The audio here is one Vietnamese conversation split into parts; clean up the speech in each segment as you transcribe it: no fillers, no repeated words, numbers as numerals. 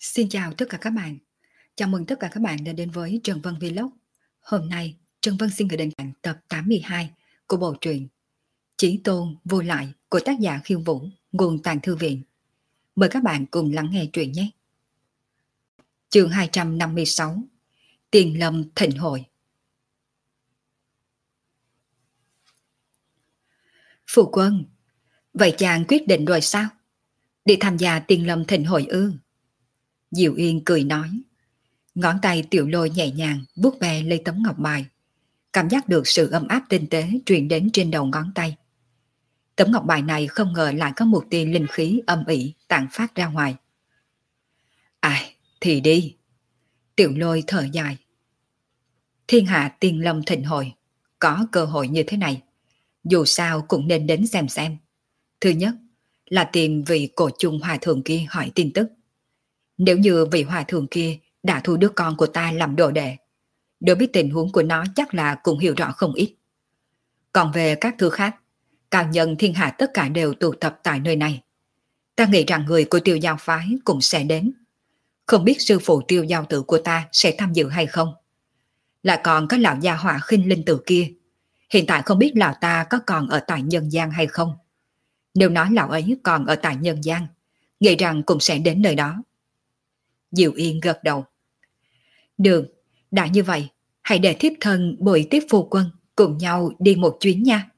Xin chào tất cả các bạn. Chào mừng tất cả các bạn đã đến với Trần Vân Vlog. Hôm nay, Trần Vân xin gửi đến bạn tập 82 của bộ truyện Chí Tôn Vô Lại của tác giả Khiêu Vũ, nguồn Tàng Thư Viện. Mời các bạn cùng lắng nghe truyện nhé. Chương 256: Tiền Lâm Thịnh Hội. Phụ quân, vậy chàng quyết định rồi sao? Đi tham gia Tiền Lâm Thịnh Hội ư? Diệu Yên cười nói. Ngón tay Tiểu Lôi nhẹ nhàng vuốt ve lấy tấm ngọc bài, cảm giác được sự ấm áp tinh tế truyền đến trên đầu ngón tay. Tấm ngọc bài này không ngờ lại có một tia linh khí âm ỉ tản phát ra ngoài. Ai, thì đi. Tiểu Lôi thở dài. Thiên hạ Tiên Lâm Thịnh Hội, có cơ hội như thế này, dù sao cũng nên đến xem. Thứ nhất là tìm vị cổ chung hòa thượng kia hỏi tin tức. Nếu như vị hòa thượng kia đã thu đứa con của ta làm đồ đệ, đối với tình huống của nó chắc là cũng hiểu rõ không ít. Còn về các thứ khác, cao nhân thiên hạ tất cả đều tụ tập tại nơi này. Ta nghĩ rằng người của Tiêu Giao phái cũng sẽ đến. Không biết sư phụ Tiêu Giao tử của ta sẽ tham dự hay không. Lại còn có lão gia hỏa Khinh Linh tử kia. Hiện tại không biết lão ta có còn ở tại nhân gian hay không. Nếu nói lão ấy còn ở tại nhân gian, nghĩ rằng cũng sẽ đến nơi đó. Diệu Yên gật đầu. Được, đã như vậy, hãy để thiếp thân bồi tiếp phu quân cùng nhau đi một chuyến nha.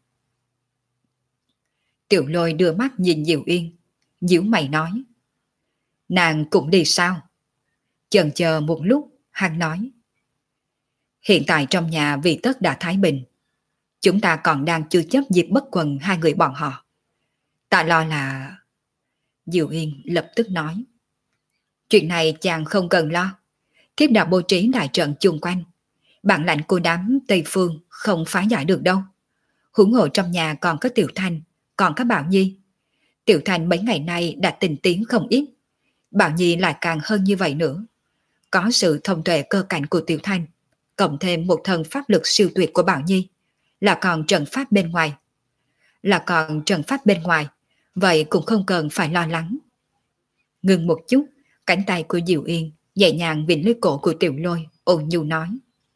Tiểu Lôi đưa mắt nhìn Diệu Yên, nhíu mày nói. Nàng cũng đi sao? Chần chờ một lúc, hắn nói. Hiện tại trong nhà vì tất đã thái bình. Chúng ta còn đang chưa chấp dịp bất quần hai người bọn họ. Ta lo là... Diệu Yên lập tức nói. Chuyện này chàng không cần lo. Thiếp đã bố trí đại trận chung quanh. Bản lãnh của đám Tây Phương không phá giải được đâu. Huống hồ trong nhà còn có Tiểu Thanh, còn có Bảo Nhi. Tiểu Thanh mấy ngày nay đã tình tiến không ít. Bảo Nhi lại càng hơn như vậy nữa. Có sự thông tuệ cơ cảnh của Tiểu Thanh, cộng thêm một thần pháp lực siêu tuyệt của Bảo Nhi, là còn trận pháp bên ngoài. Vậy cũng không cần phải lo lắng. Ngừng một chút, cánh tay của Diệu Yên nhẹ nhàng vịn lấy cổ của Tiểu Lôi, ôn nhu nói.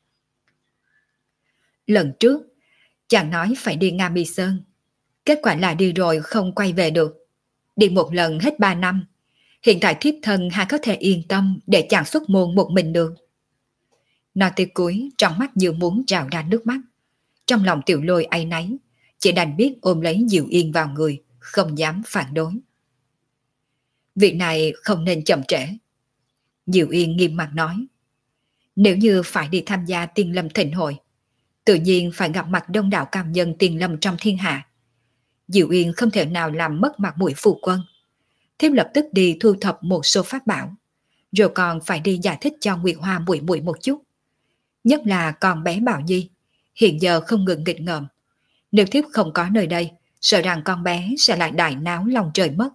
Lần trước, chàng nói phải đi Nga Mi Sơn. Kết quả là đi rồi không quay về được. Đi một lần hết 3 năm. Hiện tại thiếp thân hay có thể yên tâm để chàng xuất môn một mình được. Nói tới cuối, trong mắt như muốn trào ra nước mắt. Trong lòng Tiểu Lôi áy náy, chỉ đành biết ôm lấy Diệu Yên vào người, không dám phản đối. Việc này không nên chậm trễ. Diệu Yên nghiêm mặt nói. Nếu như phải đi tham gia Tiên Lâm Thịnh Hội, tự nhiên phải gặp mặt đông đảo cao nhân Tiên Lâm trong thiên hạ. Diệu Yên không thể nào làm mất mặt mũi phụ quân. Thiếp lập tức đi thu thập một số pháp bảo, rồi còn phải đi giải thích cho Nguyệt Hoa muội muội một chút. Nhất là con bé Bảo Nhi, hiện giờ không ngừng nghịch ngợm. Nếu thiếp không có nơi đây, sợ rằng con bé sẽ lại đại náo lòng trời mất.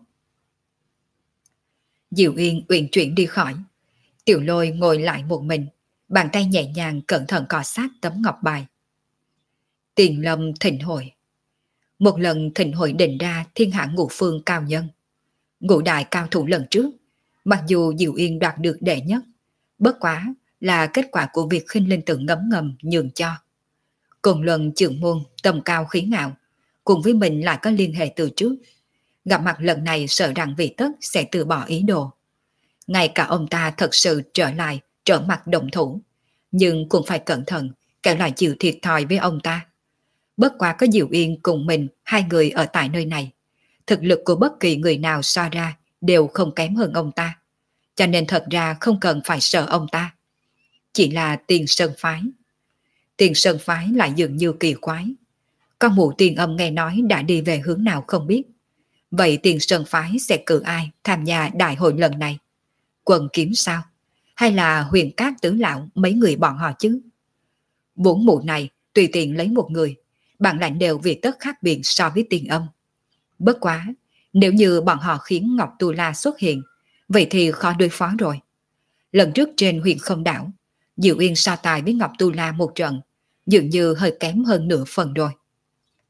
Diệu Yên uyển chuyển đi khỏi. Tiểu Lôi ngồi lại một mình, bàn tay nhẹ nhàng cẩn thận cọ sát tấm ngọc bài. Tiền Lâm Thịnh Hội. Một lần thịnh hội định ra thiên hạ ngũ phương cao nhân. Ngũ đại cao thủ lần trước, mặc dù Diệu Yên đoạt được đệ nhất, bất quá là kết quả của việc Khinh Linh tử ngấm ngầm nhường cho. Cùng luận trưởng môn tầm cao khí ngạo, cùng với mình lại có liên hệ từ trước. Gặp mặt lần này sợ rằng vì tất sẽ từ bỏ ý đồ. Ngay cả ông ta thật sự trở mặt động thủ, nhưng cũng phải cẩn thận, kẻo lại chịu thiệt thòi với ông ta. Bất quá có Diệu Yên cùng mình, hai người ở tại nơi này. Thực lực của bất kỳ người nào so ra đều không kém hơn ông ta. Cho nên thật ra không cần phải sợ ông ta. Chỉ là Tiền Sơn Phái. Tiền Sơn Phái lại dường như kỳ quái. Con mụ Tiền Âm nghe nói đã đi về hướng nào không biết. Vậy Tiền Sơn Phái sẽ cử ai tham gia đại hội lần này? Quần Kiếm sao? Hay là Huyền Cát Tứ Lão mấy người bọn họ chứ? Bốn mụ này tùy tiện lấy một người, bản lãnh đều vì tất khác biệt so với Tiền Âm. Bất quá, nếu như bọn họ khiến Ngọc Tu La xuất hiện, vậy thì khó đối phó rồi. Lần trước trên Huyền Không Đảo, Diệu Yên so tài với Ngọc Tu La một trận, dường như hơi kém hơn nửa phần rồi.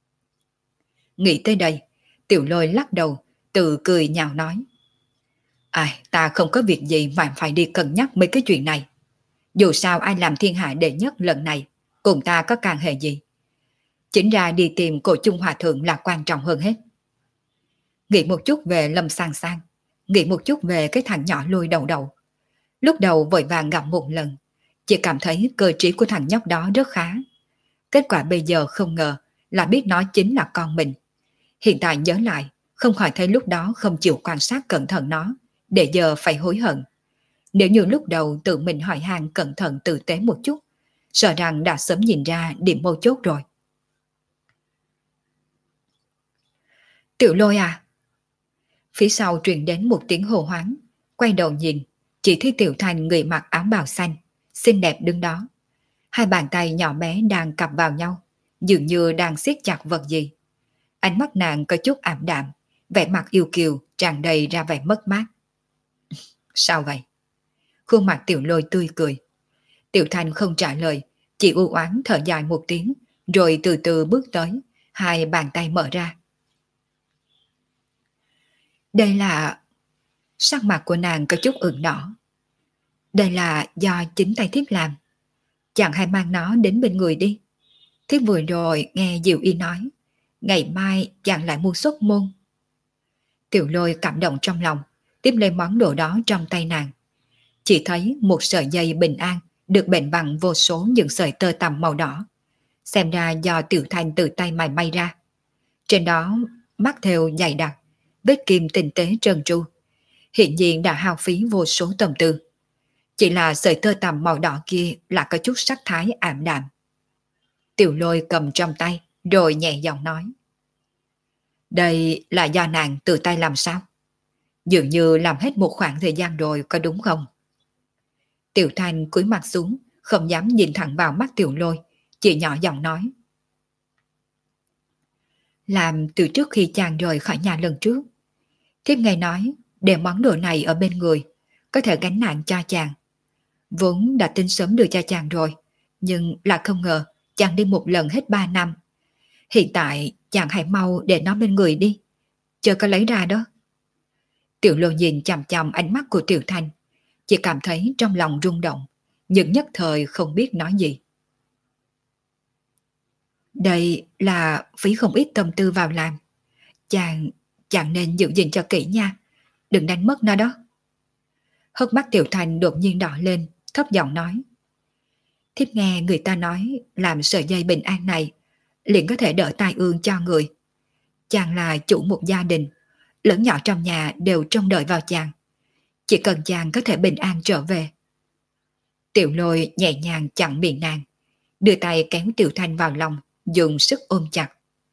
Nghĩ tới đây, Tiểu Lôi lắc đầu, tự cười nhạo nói. Ai, ta không có việc gì mà phải đi cân nhắc mấy cái chuyện này. Dù sao ai làm thiên hạ đệ nhất lần này, cùng ta có can hệ gì. Chính ra đi tìm cô Trung Hòa Thượng là quan trọng hơn hết. Nghĩ một chút về Lâm Sang Sang, nghĩ một chút về cái thằng nhỏ lôi đầu đầu. Lúc đầu vội vàng gặp một lần, chỉ cảm thấy cơ trí của thằng nhóc đó rất khá. Kết quả bây giờ không ngờ là biết nó chính là con mình. Hiện tại nhớ lại, không khỏi thấy lúc đó không chịu quan sát cẩn thận nó, để giờ phải hối hận. Nếu như lúc đầu tự mình hỏi han cẩn thận tử tế một chút, sợ rằng đã sớm nhìn ra điểm mấu chốt rồi. Tiểu Lôi à? Phía sau truyền đến một tiếng hô hoáng, quay đầu nhìn, chỉ thấy Tiểu Thanh người mặc áo bào xanh, xinh đẹp đứng đó. Hai bàn tay nhỏ bé đang cặp vào nhau, dường như đang siết chặt vật gì. Ánh mắt nàng có chút ảm đạm, vẻ mặt yêu kiều tràn đầy ra vẻ mất mát. Sao vậy? Khuôn mặt Tiểu Lôi tươi cười. Tiểu Thanh không trả lời, chỉ u oán thở dài một tiếng, rồi từ từ bước tới, hai bàn tay mở ra. Đây là... Sắc mặt của nàng có chút ửng đỏ. Đây là do chính tay thiếp làm. Chàng hãy mang nó đến bên người đi. Thiếp vừa rồi nghe Diệu Y nói, ngày mai chàng lại mua xuất môn. Tiểu Lôi cảm động trong lòng, tiếp lấy món đồ đó trong tay nàng. Chỉ thấy một sợi dây bình an được bện bằng vô số những sợi tơ tằm màu đỏ. Xem ra do Tiểu Thanh từ tay mài may ra. Trên đó mắt thêu dày đặc, vết kim tinh tế trơn tru. Hiện nhiên đã hao phí vô số tâm tư. Chỉ là sợi tơ tằm màu đỏ kia là có chút sắc thái ảm đạm. Tiểu Lôi cầm trong tay, rồi nhẹ giọng nói. Đây là do nàng tự tay làm sao? Dường như làm hết một khoảng thời gian rồi, có đúng không? Tiểu Thanh cúi mặt xuống, không dám nhìn thẳng vào mắt Tiểu Lôi, chỉ nhỏ giọng nói. Làm từ trước khi chàng rời khỏi nhà lần trước. Thiếp nghe nói, để món đồ này ở bên người, có thể gánh nặng cho chàng. Vốn đã tính sớm đưa cho chàng rồi, nhưng là không ngờ chàng đi một lần hết 3 năm. Hiện tại chàng hãy mau để nó bên người đi, chờ có lấy ra đó. Tiểu Lôi nhìn chằm chằm ánh mắt của Tiểu Thanh, chỉ cảm thấy trong lòng rung động, nhưng nhất thời không biết nói gì. Đây là phí không ít tâm tư vào làm. Chàng nên giữ gìn cho kỹ nha, đừng đánh mất nó đó. Hốc mắt Tiểu Thanh đột nhiên đỏ lên, thấp giọng nói. Thiếp nghe người ta nói làm sợi dây bình an này liền có thể đỡ tai ương cho người. Chàng là chủ một gia đình, lớn nhỏ trong nhà đều trông đợi vào chàng. Chỉ cần chàng có thể bình an trở về. Tiểu Lôi nhẹ nhàng chặn miệng nàng, đưa tay kéo Tiểu Thanh vào lòng, dùng sức ôm chặt.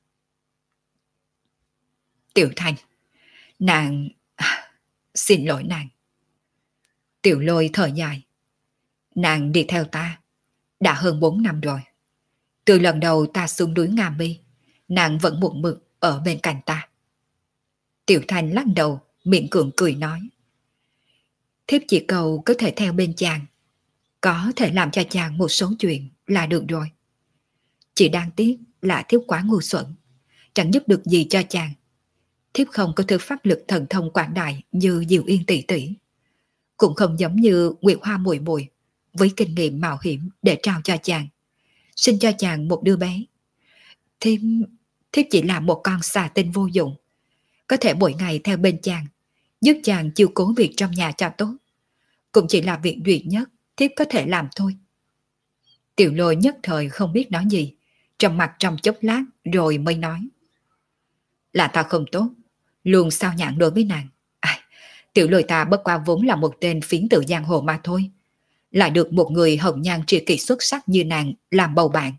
Tiểu Thanh, nàng... Xin lỗi nàng. Tiểu Lôi thở dài. Nàng đi theo ta đã hơn 4 năm rồi. Từ lần đầu ta xuống núi Nga Mi, nàng vẫn một mực ở bên cạnh ta. Tiểu Thanh lắc đầu, miệng cưỡng cười nói. Thiếp chỉ cầu có thể theo bên chàng, có thể làm cho chàng một số chuyện là được rồi. Chỉ đáng tiếc là thiếp quá ngu xuẩn, chẳng giúp được gì cho chàng. Thiếp không có thứ pháp lực thần thông quảng đại như Diệu Yên tỷ tỷ, cũng không giống như Nguyệt Hoa muội muội với kinh nghiệm mạo hiểm để trao cho chàng, sinh cho chàng một đứa bé. Thiếp chỉ là một con xà tinh vô dụng, có thể mỗi ngày theo bên chàng, giúp chàng chiếu cố việc trong nhà cho tốt, cũng chỉ là việc duy nhất thiếp có thể làm thôi. Tiểu Lôi nhất thời không biết nói gì, trầm mặt trong chốc lát rồi mới nói. Là ta không tốt, luôn sao nhãn đối với nàng. Tiểu Lôi ta bất qua vốn là một tên phiến tử giang hồ mà thôi, lại được một người hồng nhan tri kỷ xuất sắc như nàng làm bầu bạn.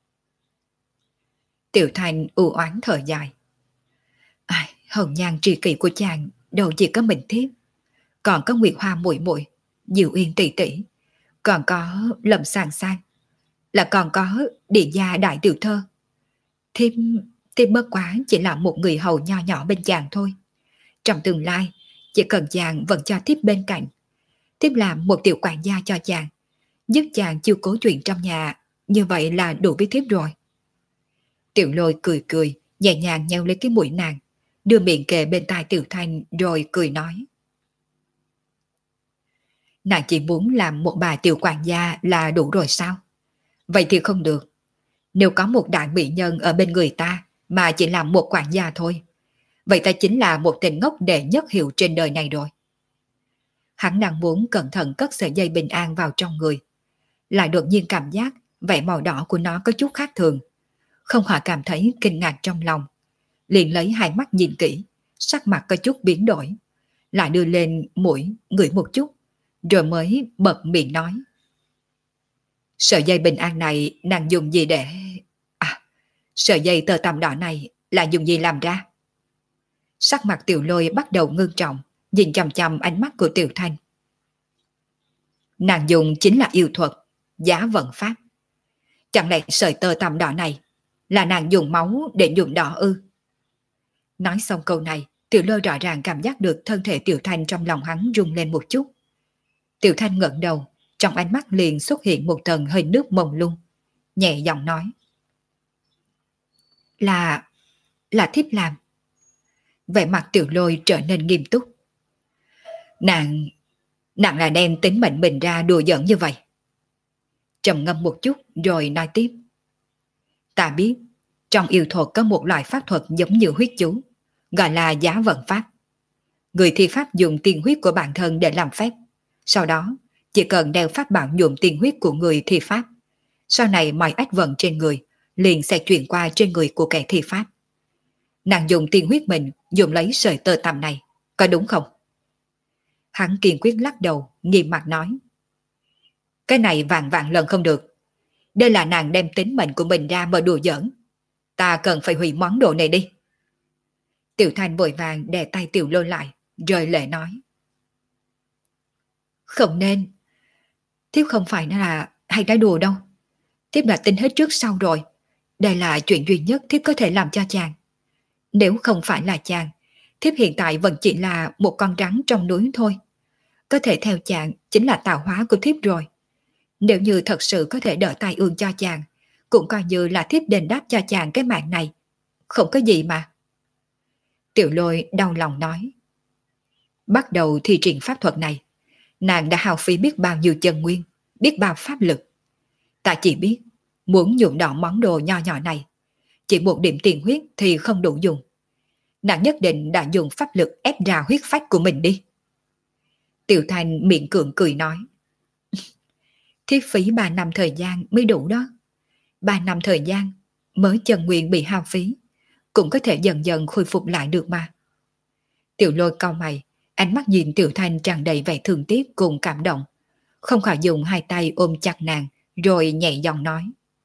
Tiểu Thanh u oán thở dài. Hồng nhan tri kỷ của chàng đâu chỉ có mình thiếp, còn có Nguyệt Hoa muội muội, Diệu Yên tỷ tỷ, còn có Lâm Sang Sang, là còn có Địa Gia đại tiểu thơ. Thiếp bất quá chỉ là một người hầu nho nhỏ bên chàng thôi. Trong tương lai, chỉ cần chàng vẫn cho thiếp bên cạnh, thiếp làm một tiểu quản gia cho chàng, giúp chàng chiếu cố chuyện trong nhà, như vậy là đủ với thiếp rồi. Tiểu Lôi cười cười, nhẹ nhàng nheo lấy cái mũi nàng, đưa miệng kề bên tai Tiểu Thanh rồi cười nói. Nàng chỉ muốn làm một bà tiểu quản gia là đủ rồi sao? Vậy thì không được. Nếu có một đại mỹ nhân ở bên người ta mà chỉ làm một quản gia thôi, vậy ta chính là một tên ngốc đệ nhất hiệu trên đời này rồi. Hắn đang muốn cẩn thận cất sợi dây bình an vào trong người, lại đột nhiên cảm giác vẻ màu đỏ của nó có chút khác thường. Không khỏi cảm thấy kinh ngạc trong lòng, liền lấy hai mắt nhìn kỹ, sắc mặt có chút biến đổi, lại đưa lên mũi ngửi một chút, rồi mới bật miệng nói. Sợi dây bình an này nàng dùng gì để... À, sợi dây tơ tằm đỏ này là dùng gì làm ra? Sắc mặt Tiểu Lôi bắt đầu ngưng trọng, nhìn chằm chằm ánh mắt của Tiểu Thanh. Nàng dùng chính là yêu thuật, giá vận pháp. Chẳng lẽ sợi tơ tằm đỏ này là nàng dùng máu để nhuộm đỏ ư? Nói xong câu này, Tiểu Lôi rõ ràng cảm giác được thân thể Tiểu Thanh trong lòng hắn rung lên một chút. Tiểu Thanh ngẩng đầu, trong ánh mắt liền xuất hiện một tầng hơi nước mông lung, nhẹ giọng nói. Là thiếp làm. Vẻ mặt Tiểu Lôi trở nên nghiêm túc. Nàng là đem tính mệnh mình ra đùa giỡn như vậy. Trầm ngâm một chút rồi nói tiếp. Ta biết, trong yêu thuật có một loại pháp thuật giống như huyết chú, gọi là giá vận pháp. Người thi pháp dùng tiên huyết của bản thân để làm phép. Sau đó, chỉ cần đeo pháp bảo nhuộm tiên huyết của người thi pháp. Sau này mọi ách vận trên người liền sẽ chuyển qua trên người của kẻ thi pháp. Nàng dùng tiên huyết mình dùng lấy sợi tơ tằm này, có đúng không? Hắn kiên quyết lắc đầu, nghiêm mặt nói. Cái này vạn vạn lần không được. Đây là nàng đem tính mệnh của mình ra mà đùa giỡn. Ta cần phải hủy món đồ này đi. Tiểu Thanh vội vàng đè tay Tiểu Lôi lại, rơi lệ nói. Không nên. Thiếp không phải là hay nói đùa đâu. Thiếp đã tính hết trước sau rồi. Đây là chuyện duy nhất thiếp có thể làm cho chàng. Nếu không phải là chàng, thiếp hiện tại vẫn chỉ là một con rắn trong núi thôi. Có thể theo chàng chính là tạo hóa của thiếp rồi. Nếu như thật sự có thể đỡ tai ương cho chàng, cũng coi như là thiếp đền đáp cho chàng cái mạng này. Không có gì mà. Tiểu Lôi đau lòng nói. Bắt đầu thi triển pháp thuật này, nàng đã hao phí biết bao nhiêu chân nguyên, biết bao pháp lực. Ta chỉ biết, muốn nhuộm đỏ món đồ nho nhỏ này, chỉ một điểm tiền huyết thì không đủ dùng. Nàng nhất định đã dùng pháp lực ép ra huyết phách của mình đi. Tiểu Thanh miệng cưỡng cười nói. Thiếp phí 3 năm thời gian mới đủ đó. 3 năm thời gian mới chân nguyên bị hao phí, cũng có thể dần dần khôi phục lại được mà. Tiểu Lôi cau mày, ánh mắt nhìn Tiểu Thanh tràn đầy vẻ thương tiếc cùng cảm động, không khỏi dùng hai tay ôm chặt nàng, rồi nhẹ giọng nói.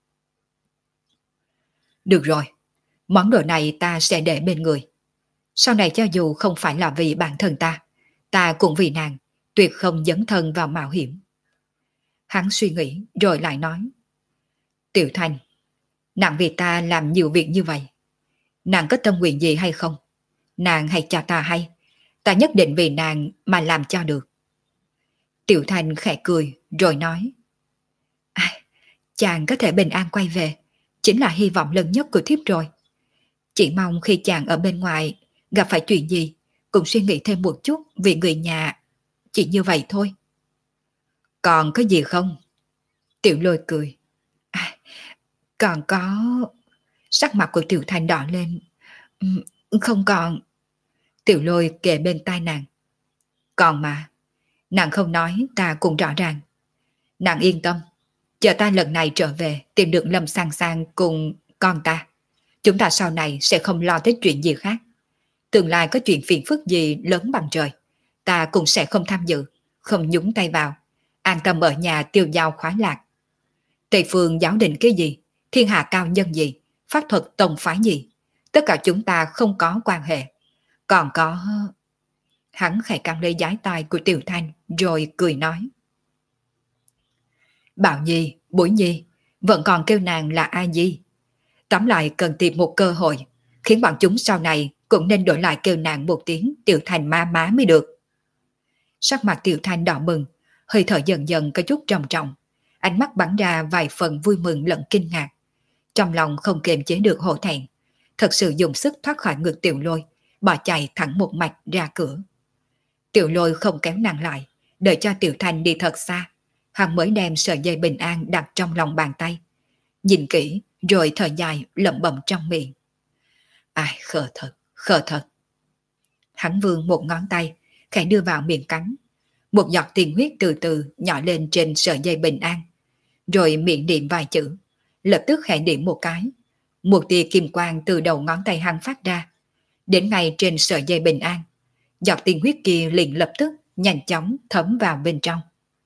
Được rồi, món đồ này ta sẽ để bên người. Sau này cho dù không phải là vì bản thân ta cũng vì nàng, tuyệt không dấn thân vào mạo hiểm. Hắn suy nghĩ rồi lại nói. Tiểu Thanh, nàng vì ta làm nhiều việc như vậy. Nàng có tâm nguyện gì hay không? Nàng hãy cho ta hay. Ta nhất định vì nàng mà làm cho được. Tiểu Thanh khẽ cười rồi nói. Chàng có thể bình an quay về, chính là hy vọng lớn nhất của thiếp rồi. Chỉ mong khi chàng ở bên ngoài gặp phải chuyện gì, cũng suy nghĩ thêm một chút vì người nhà. Chỉ như vậy thôi. Còn có gì không? Tiểu Lôi cười. Còn có... Sắc mặt của Tiểu Thanh đỏ lên. Không còn. Tiểu Lôi kề bên tai nàng. Còn mà. Nàng không nói ta cũng rõ ràng. Nàng yên tâm. Chờ ta lần này trở về tìm được Lâm Sang Sang cùng con ta. Chúng ta sau này sẽ không lo tới chuyện gì khác. Tương lai có chuyện phiền phức gì lớn bằng trời, ta cũng sẽ không tham dự, không nhúng tay vào. An tâm ở nhà tiêu dao khoái lạc. Tây phương giáo định cái gì, thiên hạ cao nhân gì, pháp thuật tông phái gì, tất cả chúng ta không có quan hệ. Còn có... Hắn khẽ căng lấy giái tai của Tiểu Thanh rồi cười nói. Bảo Nhi, Bối Nhi, vẫn còn kêu nàng là A Di. Tóm lại cần tìm một cơ hội, khiến bọn chúng sau này cũng nên đổi lại kêu nàng một tiếng Tiểu Thanh má má mới được. Sắc mặt Tiểu Thanh đỏ bừng, hơi thở dần dần có chút trầm trọng, ánh mắt bắn ra vài phần vui mừng lẫn kinh ngạc. Trong lòng không kiềm chế được hổ thẹn, thật sự dùng sức thoát khỏi ngực Tiểu Lôi, bỏ chạy thẳng một mạch ra cửa. Tiểu Lôi không kéo nàng lại, Đợi cho Tiểu Thanh đi thật xa, hắn mới đem sợi dây bình an đặt trong lòng bàn tay. Nhìn kỹ rồi thở dài lẩm bẩm trong miệng. Ai khờ thật, khờ thật. Hắn vươn một ngón tay, khẽ đưa vào miệng cắn. Một giọt tiền huyết từ từ nhỏ lên trên sợi dây bình an. Rồi miệng niệm vài chữ, lập tức khẽ điểm một cái. Một tia kim quang từ đầu ngón tay hắn phát ra. Đến ngay trên sợi dây bình an, giọt tiền huyết kia liền lập tức nhanh chóng thấm vào bên trong.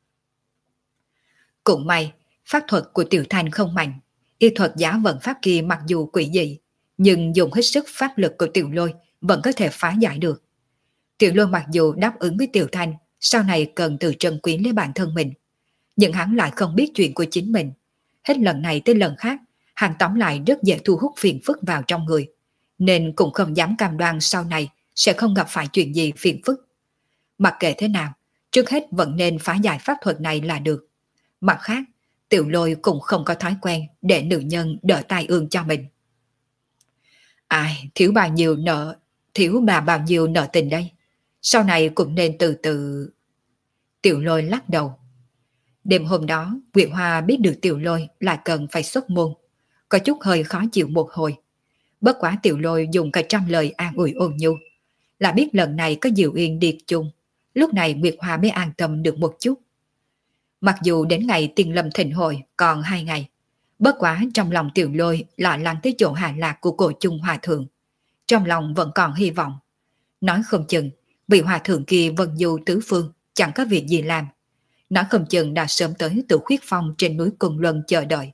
Cũng may, pháp thuật của Tiểu Thanh không mạnh. Y thuật giá vận pháp kia mặc dù quỷ dị, nhưng dùng hết sức pháp lực của Tiểu Lôi vẫn có thể phá giải được. Tiểu Lôi mặc dù đáp ứng với Tiểu Thanh sau này cần từ trân quý lấy bản thân mình, nhưng hắn lại không biết chuyện của chính mình. Hết lần này tới lần khác, hắn tóm lại rất dễ thu hút phiền phức vào trong người, nên cũng không dám cam đoan sau này sẽ không gặp phải chuyện gì phiền phức. Mặc kệ thế nào, trước hết vẫn nên phá giải pháp thuật này là được. Mặt khác, Tiểu Lôi cũng không có thói quen để nữ nhân đỡ tai ương cho mình. Ai, thiếu bà bao nhiêu nợ tình đây. Sau này cũng nên từ từ. Tiểu Lôi lắc đầu. Đêm hôm đó, Nguyệt Hoa biết được Tiểu Lôi lại cần phải xuất môn, có chút hơi khó chịu một hồi. Bất quá Tiểu Lôi dùng cả trăm lời an ủi ôn nhu, là biết lần này có Diệu Yên đi chung, lúc này Nguyệt Hoa mới an tâm được một chút. Mặc dù đến ngày Tiên Lâm thịnh hội còn 2 ngày, bất quá trong lòng Tiểu Lôi lo lắng tới chỗ hạ lạc của cổ chung hòa thượng. Trong lòng vẫn còn hy vọng. Nói không chừng, vị hòa thượng kia vân du tứ phương, chẳng có việc gì làm. Nói không chừng đã sớm tới Tử Khuyết Phong trên núi Cung Luân chờ đợi.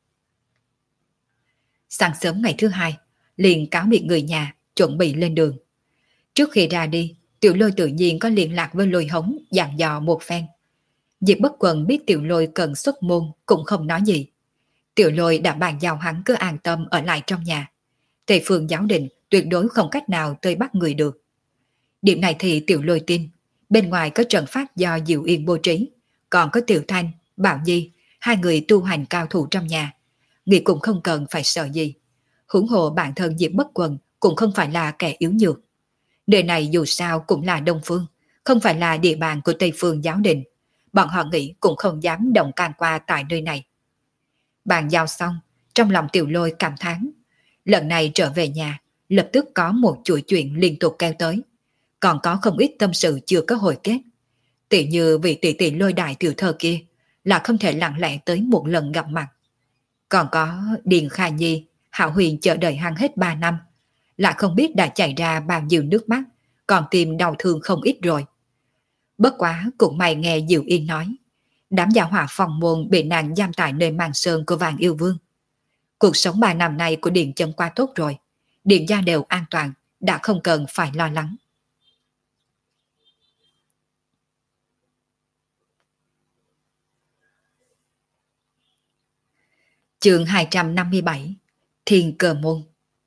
Sáng sớm ngày thứ 2, liền cáo biệt người nhà, chuẩn bị lên đường. Trước khi ra đi, Tiểu Lôi tự nhiên có liên lạc với Lôi Hống dặn dò một phen. Diệp Bất Quần biết Tiểu Lôi cần xuất môn cũng không nói gì. Tiểu Lôi đã bàn giao hắn cứ an tâm ở lại trong nhà. Tề Phương giáo định tuyệt đối không cách nào tới bắt người được. Điểm này thì Tiểu Lôi tin. Bên ngoài có trận pháp do Diệu Yên bố trí, còn có Tiểu Thanh, Bảo Nhi, 2 người tu hành cao thủ trong nhà. Người cũng không cần phải sợ gì. Huống hồ bản thân Diệp Bất Quần cũng không phải là kẻ yếu nhược. Nơi này dù sao cũng là Đông Phương, không phải là địa bàn của Tây Phương giáo đình. Bọn họ nghĩ cũng không dám động can qua tại nơi này. Bàn giao xong, trong lòng Tiểu Lôi cảm thán. Lần này trở về nhà, lập tức có một chuỗi chuyện liên tục kéo tới. Còn có không ít tâm sự chưa có hồi kết. Tỷ như vị tỷ tỷ Lôi đại tiểu thơ kia là không thể lặng lẽ tới một lần gặp mặt. Còn có Điền Kha Nhi, Hạo Huyền chờ đợi hắn hết 3 năm, lại không biết đã chảy ra bao nhiêu nước mắt, còn tìm đau thương không ít rồi. Bất quá cũng may nghe Diệu Yên nói, đám gia hỏa phòng môn bị nàng giam tại nơi màn sơn của Vàng Yêu Vương. Cuộc sống 3 năm nay của Điền chân qua tốt rồi, Điền gia đều an toàn, đã không cần phải lo lắng. Chương 257, Thiên Cơ Môn.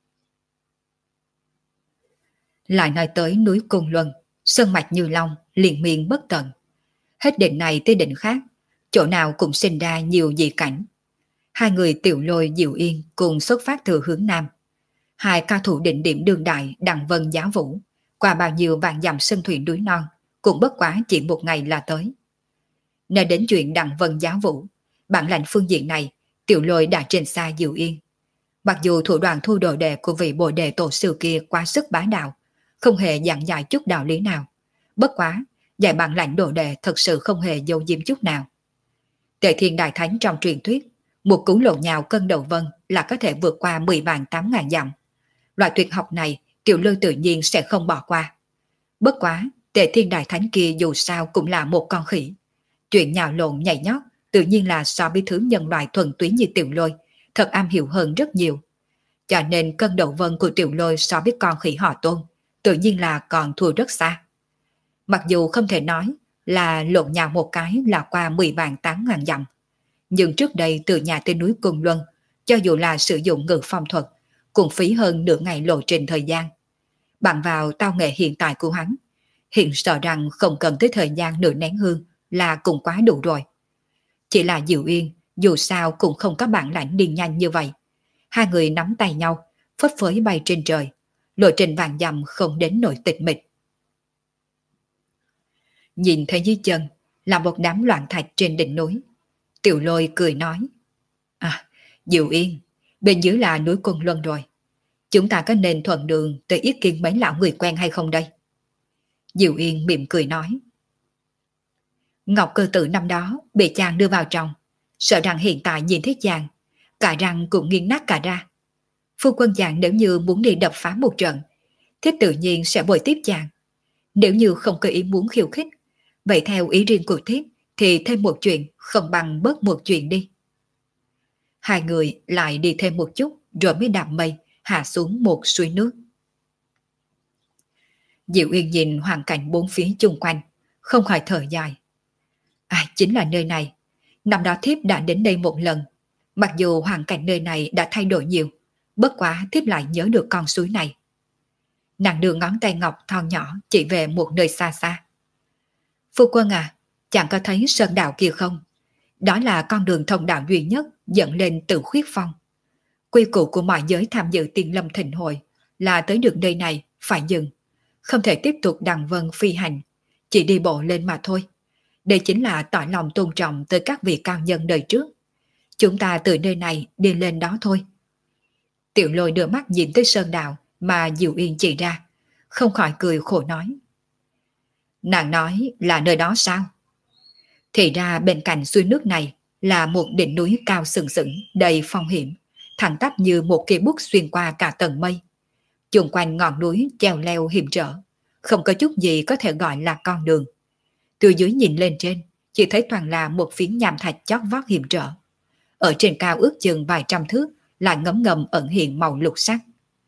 Lại nói tới núi Côn Luân, sơn mạch Như Long, liên miên bất tận. Hết đỉnh này tới đỉnh khác, chỗ nào cũng sinh ra nhiều dị cảnh. 2 người Tiểu Lôi Diệu Yên cùng xuất phát từ hướng Nam. 2 cao thủ đỉnh điểm đương đại Đặng Vân Giá Vũ, qua bao nhiêu vạn dặm sơn thủy núi non, cũng bất quá chỉ 1 ngày là tới. Nói đến chuyện Đặng Vân Giá Vũ, bản lãnh phương diện này, Tiểu Lôi đã trên xa Diệu Yên. Mặc dù thủ đoạn thu đồ đệ của vị bồ đề tổ sư kia quá sức bá đạo, không hề giảng giải chút đạo lý nào. Bất quá, dạy bản lãnh đồ đệ thật sự không hề giấu diếm chút nào. Tề Thiên Đại Thánh trong truyền thuyết, một cú lộn nhào cân đầu vân là có thể vượt qua 10 vạn 8.000 dặm. Loại tuyệt học này, Tiểu Lôi tự nhiên sẽ không bỏ qua. Bất quá, Tề Thiên Đại Thánh kia dù sao cũng là một con khỉ. Chuyện nhào lộn nhảy nhót tự nhiên là so với thứ nhân loại thuần túy như Tiểu Lôi, thật am hiểu hơn rất nhiều. Cho nên cân đầu vân của Tiểu Lôi so với con khỉ họ Tôn, tự nhiên là còn thua rất xa. Mặc dù không thể nói là lộn nhào một cái là qua 10 vạn 8.000 dặm, nhưng trước đây từ nhà tới núi Cung Luân, cho dù là sử dụng ngự phong thuật, cũng phí hơn nửa ngày lộ trình thời gian. Bằng vào tao nghệ hiện tại của hắn, hiện sợ rằng không cần tới thời gian nửa nén hương là cũng quá đủ rồi. Chỉ là Diệu Yên, dù sao cũng không có bản lãnh đi nhanh như vậy. 2 người nắm tay nhau, phất phới bay trên trời, lộ trình vàng dặm không đến nỗi tịch mịch. Nhìn thấy dưới chân, là một đám loạn thạch trên đỉnh núi. Tiểu Lôi cười nói, à, Diệu Yên, bên dưới là núi Côn Luân rồi. Chúng ta có nên thuận đường tới ý kiến mấy lão người quen hay không đây? Diệu Yên mỉm cười nói, Ngọc Cơ Tử năm đó bị chàng đưa vào trong, sợ rằng hiện tại nhìn thấy chàng, cả răng cũng nghiêng nát cả ra. Phu quân chàng nếu như muốn đi đập phá một trận, thiếp tự nhiên sẽ bồi tiếp chàng. Nếu như không có ý muốn khiêu khích, vậy theo ý riêng của thiếp thì thêm một chuyện không bằng bớt một chuyện đi. Hai người lại đi thêm một chút rồi mới đạp mây hạ xuống một suối nước. Diệu Yên nhìn hoàn cảnh bốn phía chung quanh, không khỏi thở dài. Chính là nơi này. Năm đó thiếp đã đến đây một lần. Mặc dù hoàn cảnh nơi này đã thay đổi nhiều, bất quá thiếp lại nhớ được con suối này. Nàng đưa ngón tay ngọc thon nhỏ chỉ về một nơi xa xa. Phu quân à, chàng có thấy sơn đạo kia không? Đó là con đường thông đạo duy nhất dẫn lên Tử Khuyết Phong. Quy củ của mọi giới tham dự Tiên Lâm Thịnh Hội là tới được nơi này phải dừng, không thể tiếp tục đằng vân phi hành, chỉ đi bộ lên mà thôi. Đây chính là tỏ lòng tôn trọng tới các vị cao nhân đời trước. Chúng ta từ nơi này đi lên đó thôi. Tiểu Lôi đưa mắt nhìn tới sơn đạo mà Diệu Yên chỉ ra, không khỏi cười khổ nói. Nàng nói là nơi đó sao? Thì ra bên cạnh suối nước này là một đỉnh núi cao sừng sững đầy phong hiểm, thẳng tắp như một cây bút xuyên qua cả tầng mây. Chung quanh ngọn núi treo leo hiểm trở, không có chút gì có thể gọi là con đường. Từ dưới nhìn lên trên, chỉ thấy toàn là một phiến nham thạch chót vót hiểm trở. Ở trên cao ước chừng vài trăm thước lại ngấm ngầm ẩn hiện màu lục sắc.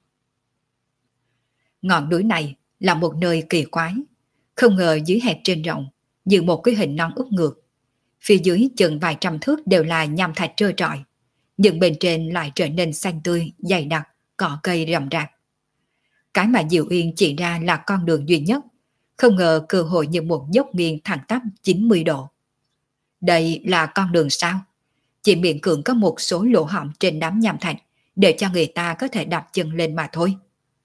Ngọn núi này là một nơi kỳ quái, không ngờ dưới hẹp trên rộng, như một cái hình non úp ngược. Phía dưới chừng vài trăm thước đều là nham thạch trơ trọi, nhưng bên trên lại trở nên xanh tươi, dày đặc, cỏ cây rậm rạp. Cái mà Diệu Yên chỉ ra là con đường duy nhất, không ngờ cơ hội như một dốc nghiêng thẳng tắp 90 độ. Đây là con đường sao? Chỉ miễn cưỡng có một số lỗ hổng trên đám nham thạch để cho người ta có thể đạp chân lên mà thôi.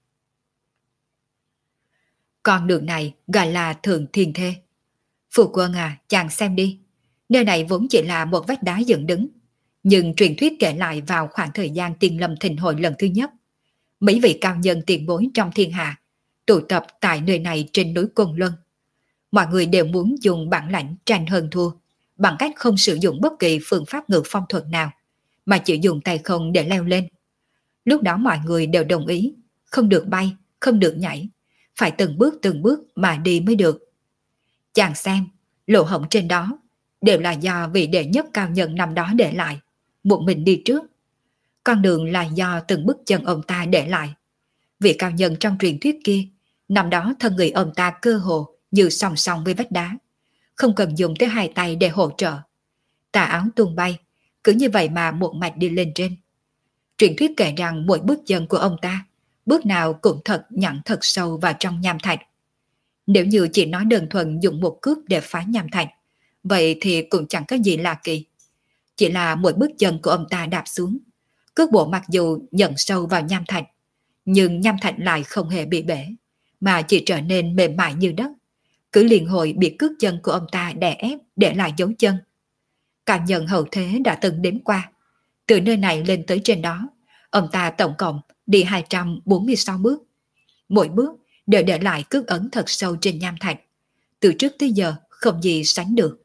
Con đường này gọi là Thượng Thiên Thê. Phu quân à, chàng xem đi. Nơi này vốn chỉ là một vách đá dựng đứng, nhưng truyền thuyết kể lại vào khoảng thời gian Tiên Lâm Thịnh Hội lần thứ nhất, mấy vị cao nhân tiền bối trong thiên hạ tụ tập tại nơi này trên núi Côn Luân. Mọi người đều muốn dùng bản lãnh tranh hơn thua, bằng cách không sử dụng bất kỳ phương pháp ngự phong thuật nào, mà chỉ dùng tay không để leo lên. Lúc đó mọi người đều đồng ý, không được bay, không được nhảy, phải từng bước mà đi mới được. Chàng xem, lỗ hổng trên đó đều là do vị đệ nhất cao nhân năm đó để lại, một mình đi trước. Con đường là do từng bước chân ông ta để lại. Vị cao nhân trong truyền thuyết kia, năm đó thân người ông ta cơ hồ như song song với vách đá, không cần dùng tới hai tay để hỗ trợ. Tà áo tung bay, cứ như vậy mà một mạch đi lên trên. Truyền thuyết kể rằng mỗi bước chân của ông ta, bước nào cũng thật nhặn thật sâu vào trong nham thạch. Nếu như chỉ nói đơn thuần dùng một cước để phá nham thạch, vậy thì cũng chẳng có gì lạ kỳ. Chỉ là mỗi bước chân của ông ta đạp xuống, cước bộ mặc dù nhận sâu vào nham thạch, nhưng nham thạch lại không hề bị bể, mà chỉ trở nên mềm mại như đất. Cứ liền hồi bị cước chân của ông ta đè ép để lại dấu chân. Cảm nhận hậu thế đã từng đếm qua. Từ nơi này lên tới trên đó, ông ta tổng cộng đi 246 bước. Mỗi bước đều để lại cước ấn thật sâu trên nham thạch. Từ trước tới giờ không gì sánh được.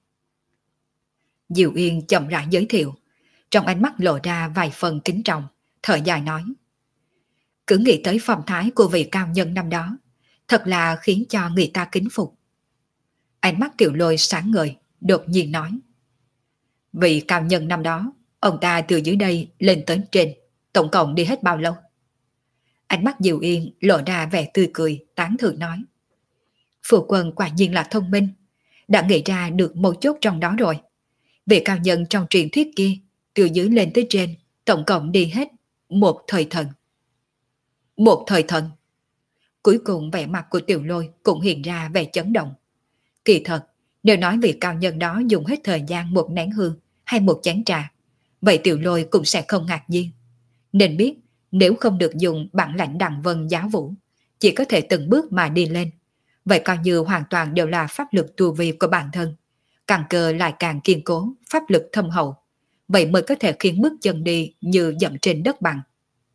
Diệu Yên chậm rãi giới thiệu, trong ánh mắt lộ ra vài phần kính trọng, thở dài nói. Cứ nghĩ tới phong thái của vị cao nhân năm đó, thật là khiến cho người ta kính phục. Ánh mắt Tiểu Lôi sáng ngời, đột nhiên nói. Vị cao nhân năm đó, ông ta từ dưới đây lên tới trên, tổng cộng đi hết bao lâu? Ánh mắt Diệu Yên lộ ra vẻ tươi cười, tán thưởng nói. Phụ quân quả nhiên là thông minh, đã nghĩ ra được mấu chốt trong đó rồi. Vị cao nhân trong truyền thuyết kia, từ dưới lên tới trên, tổng cộng đi hết một thời thần. Một thời thần. Cuối cùng vẻ mặt của Tiểu Lôi cũng hiện ra vẻ chấn động. Kỳ thật, nếu nói vị cao nhân đó dùng hết thời gian một nén hương hay một chén trà, vậy Tiểu Lôi cũng sẽ không ngạc nhiên. Nên biết, nếu không được dùng bản lãnh đằng vân giáo vũ, chỉ có thể từng bước mà đi lên, vậy coi như hoàn toàn đều là pháp lực tu vi của bản thân, căn cơ lại càng kiên cố, pháp lực thâm hậu, vậy mới có thể khiến bước chân đi như dậm trên đất bằng.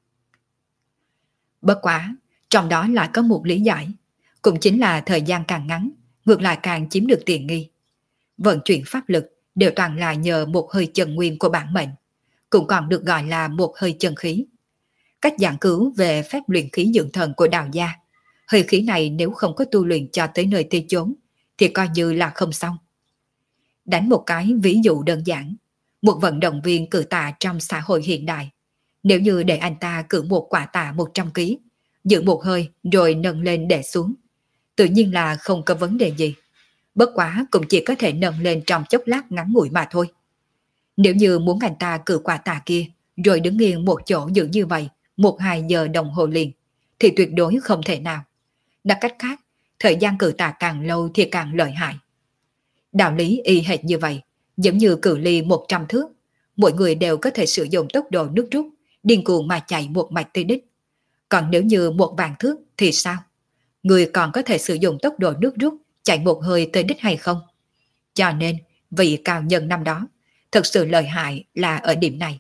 Bất quá, trong đó lại có một lý giải, cũng chính là thời gian càng ngắn, ngược lại càng chiếm được tiện nghi. Vận chuyển pháp lực đều toàn là nhờ một hơi chân nguyên của bản mệnh, cũng còn được gọi là một hơi chân khí. Cách giảng cứu về phép luyện khí dưỡng thần của đạo gia, hơi khí này nếu không có tu luyện cho tới nơi tới chốn, thì coi như là không xong. Đánh một cái ví dụ đơn giản, một vận động viên cự tạ trong xã hội hiện đại, nếu như để anh ta cự một quả tạ 100 kg, giữ một hơi rồi nâng lên để xuống, tự nhiên là không có vấn đề gì. Bất quá cũng chỉ có thể nâng lên trong chốc lát ngắn ngủi mà thôi. Nếu như muốn anh ta cự quả tạ kia rồi đứng yên một chỗ giữ như vậy 1-2 giờ đồng hồ liền, thì tuyệt đối không thể nào. Nói cách khác, thời gian cự tạ càng lâu thì càng lợi hại. Đạo lý y hệt như vậy, giống như cự ly 100 thước, mỗi người đều có thể sử dụng tốc độ nước rút, điên cuồng mà chạy một mạch tới đích. Còn nếu như 1.000 thước thì sao? Người còn có thể sử dụng tốc độ nước rút, chạy một hơi tới đích hay không? Cho nên, vị cao nhân năm đó, thật sự lợi hại là ở điểm này.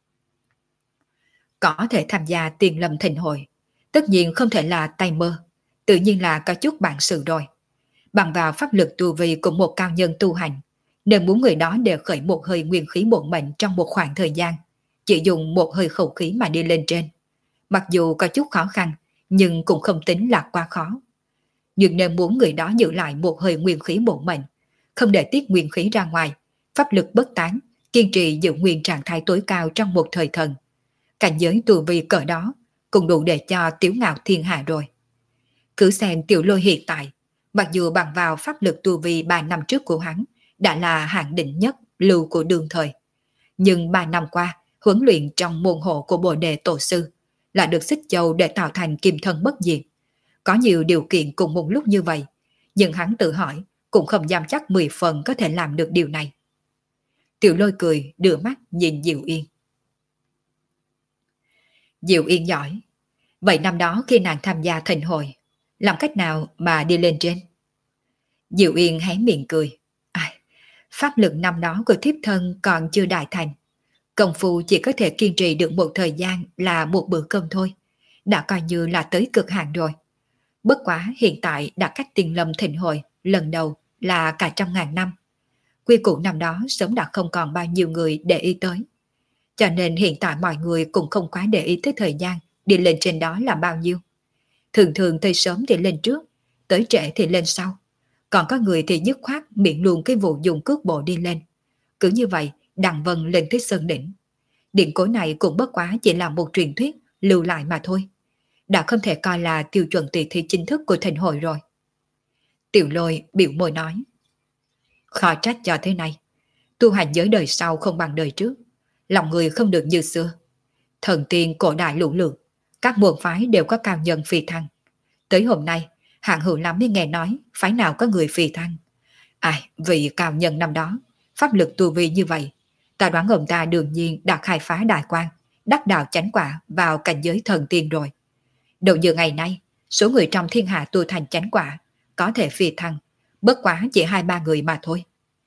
Có thể tham gia Tiền Lâm Thịnh Hội, tất nhiên không thể là tay mơ, tự nhiên là có chút bản sự rồi. Bằng vào pháp lực tu vi của một cao nhân tu hành, nên muốn người đó đều khởi một hơi nguyên khí bổn mệnh trong một khoảng thời gian, chỉ dùng một hơi khẩu khí mà đi lên trên. Mặc dù có chút khó khăn, nhưng cũng không tính là quá khó. Nhưng nên muốn người đó giữ lại một hơi nguyên khí bổn mệnh, không để tiết nguyên khí ra ngoài, pháp lực bất tán, kiên trì giữ nguyên trạng thái tối cao trong một thời thần. Cảnh giới tu vi cỡ đó cũng đủ để cho Tiếu Ngạo thiên hạ rồi. Cứ xem Tiểu Lôi hiện tại, mặc dù bằng vào pháp lực tu vi 3 năm trước của hắn đã là hạng đỉnh nhất lưu của đương thời, nhưng 3 năm qua huấn luyện trong môn hộ của Bồ Đề Tổ Sư là được xích châu để tạo thành kim thân bất diệt. Có nhiều điều kiện cùng một lúc như vậy, nhưng hắn tự hỏi cũng không dám chắc 10 phần có thể làm được điều này. Tiểu Lôi cười đưa mắt nhìn Diệu Yên. Diệu Yên giỏi. Vậy năm đó khi nàng tham gia thịnh hội, làm cách nào mà đi lên trên? Diệu Yên hé miệng cười. Pháp lực năm đó của thiếp thân còn chưa đại thành. Công phu chỉ có thể kiên trì được một thời gian là một bữa cơm thôi. Đã coi như là tới cực hạn rồi. Bất quá hiện tại đã cách Tiền Lâm Thịnh Hội lần đầu là cả 100.000 năm. Quy củ năm đó sớm đã không còn bao nhiêu người để ý tới. Cho nên hiện tại mọi người cũng không quá để ý tới thời gian đi lên trên đó là bao nhiêu. Thường thường tới sớm thì lên trước, tới trễ thì lên sau. Còn có người thì dứt khoát miệng luôn cái vụ dùng cước bộ đi lên. Cứ như vậy, đằng vân lên tới sơn đỉnh. Điện cố này cũng bất quá chỉ là một truyền thuyết lưu lại mà thôi. Đã không thể coi là tiêu chuẩn tỷ thí chính thức của thịnh hội rồi. Tiểu Lôi biểu môi nói. Khó trách cho thế này. Tu hành giới đời sau không bằng đời trước. Lòng người không được như xưa. Thần tiên cổ đại lũ lượt, các môn phái đều có cao nhân phi thăng. Tới hôm nay, hạng hữu lắm mới nghe nói phái nào có người phi thăng. Vị cao nhân năm đó, pháp lực tu vi như vậy, ta đoán ông ta đương nhiên đã khai phá đại quan, đắc đạo chánh quả vào cảnh giới thần tiên rồi. Đầu giờ ngày nay, số người trong thiên hạ tu thành chánh quả có thể phi thăng, bất quá chỉ 2-3 người mà thôi.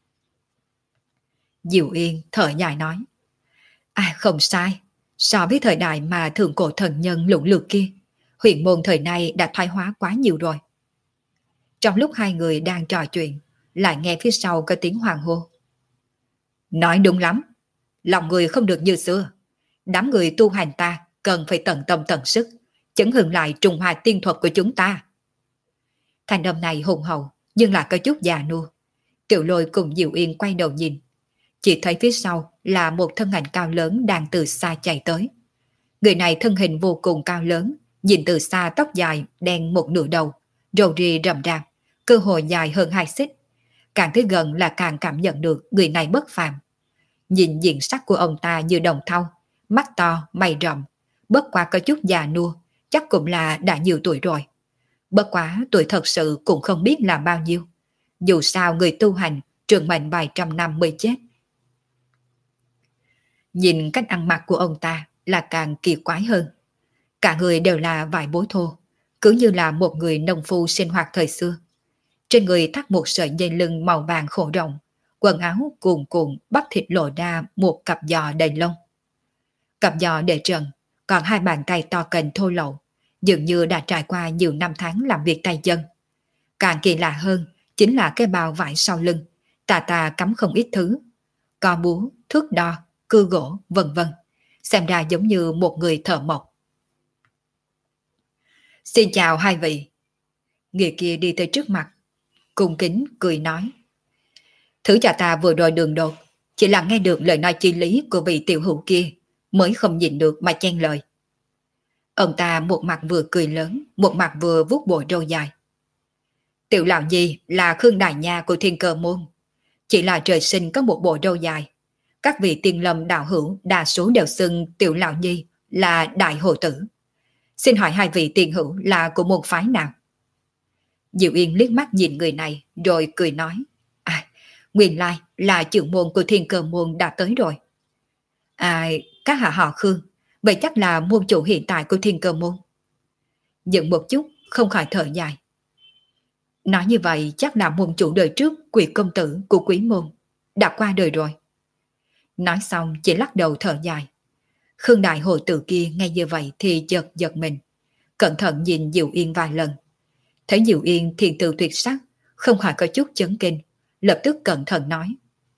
Diệu Yên thở dài nói. Không sai, so với thời đại mà thượng cổ thần nhân lũng lượt kia, huyền môn thời nay đã thoái hóa quá nhiều rồi. Trong lúc hai người đang trò chuyện, lại nghe phía sau có tiếng hoàng hô. Nói đúng lắm, lòng người không được như xưa. Đám người tu hành ta cần phải tận tâm tận sức, chấn hưởng lại trùng hòa tiên thuật của chúng ta. Thanh âm này hùng hậu, nhưng lại có chút già nua. Tiểu Lôi cùng Diệu Yên quay đầu nhìn. Chỉ thấy phía sau là một thân ảnh cao lớn đang từ xa chạy tới. Người này thân hình vô cùng cao lớn, nhìn từ xa tóc dài, đen một nửa đầu, râu ria rậm rạp, cơ hội dài hơn 2 xích. Càng tới gần là càng cảm nhận được người này bất phàm. Nhìn diện sắc của ông ta như đồng thau, mắt to, mày rậm, bất quá có chút già nua, chắc cũng là đã nhiều tuổi rồi. Bất quá tuổi thật sự cũng không biết là bao nhiêu. Dù sao người tu hành, trường mệnh vài trăm năm mới chết. Nhìn cách ăn mặc của ông ta là càng kỳ quái hơn. Cả người đều là vải bối thô, cứ như là một người nông phu sinh hoạt thời xưa. Trên người thắt một sợi dây lưng màu vàng khổ rộng, quần áo cuồn cuộn, bắp thịt lộ ra một cặp giò đầy lông. Cặp giò để trần, còn hai bàn tay to kềnh thô lậu, dường như đã trải qua nhiều năm tháng làm việc tay chân. Càng kỳ lạ hơn chính là cái bao vải sau lưng, tà tà cắm không ít thứ, co búa, thước đo, cưa gỗ, vân vân, xem ra giống như một người thợ mộc. Xin chào hai vị. Người kia đi tới trước mặt, cung kính cười nói. Thứ cho ta vừa rồi đường đột, chỉ là nghe được lời nói chi lý của vị tiểu hữu kia, mới không nhịn được mà chen lời. Ông ta một mặt vừa cười lớn, một mặt vừa vuốt bộ râu dài. Tiểu lão nhi là Khương Đại Nha của Thiên Cơ Môn, chỉ là trời sinh có một bộ râu dài. Các vị tiên lâm đạo hữu đa số đều xưng tiểu lão nhi là đại hồ tử. Xin hỏi hai vị tiên hữu là của môn phái nào? Diệu Yên liếc mắt nhìn người này rồi cười nói. Nguyên lai là trưởng môn của Thiên Cơ Môn đã tới rồi. Các hạ họ Khương, vậy chắc là môn chủ hiện tại của Thiên Cơ Môn. Dừng một chút, không khỏi thở dài. Nói như vậy chắc là môn chủ đời trước Quỷ công tử của Quý Môn đã qua đời rồi. Nói xong chỉ lắc đầu thở dài. Khương đại hồ tử kia nghe như vậy thì chợt giật mình, cẩn thận nhìn Diệu Yên vài lần. Thấy Diệu Yên thiền từ tuyệt sắc, không khỏi có chút chấn kinh, lập tức cẩn thận nói.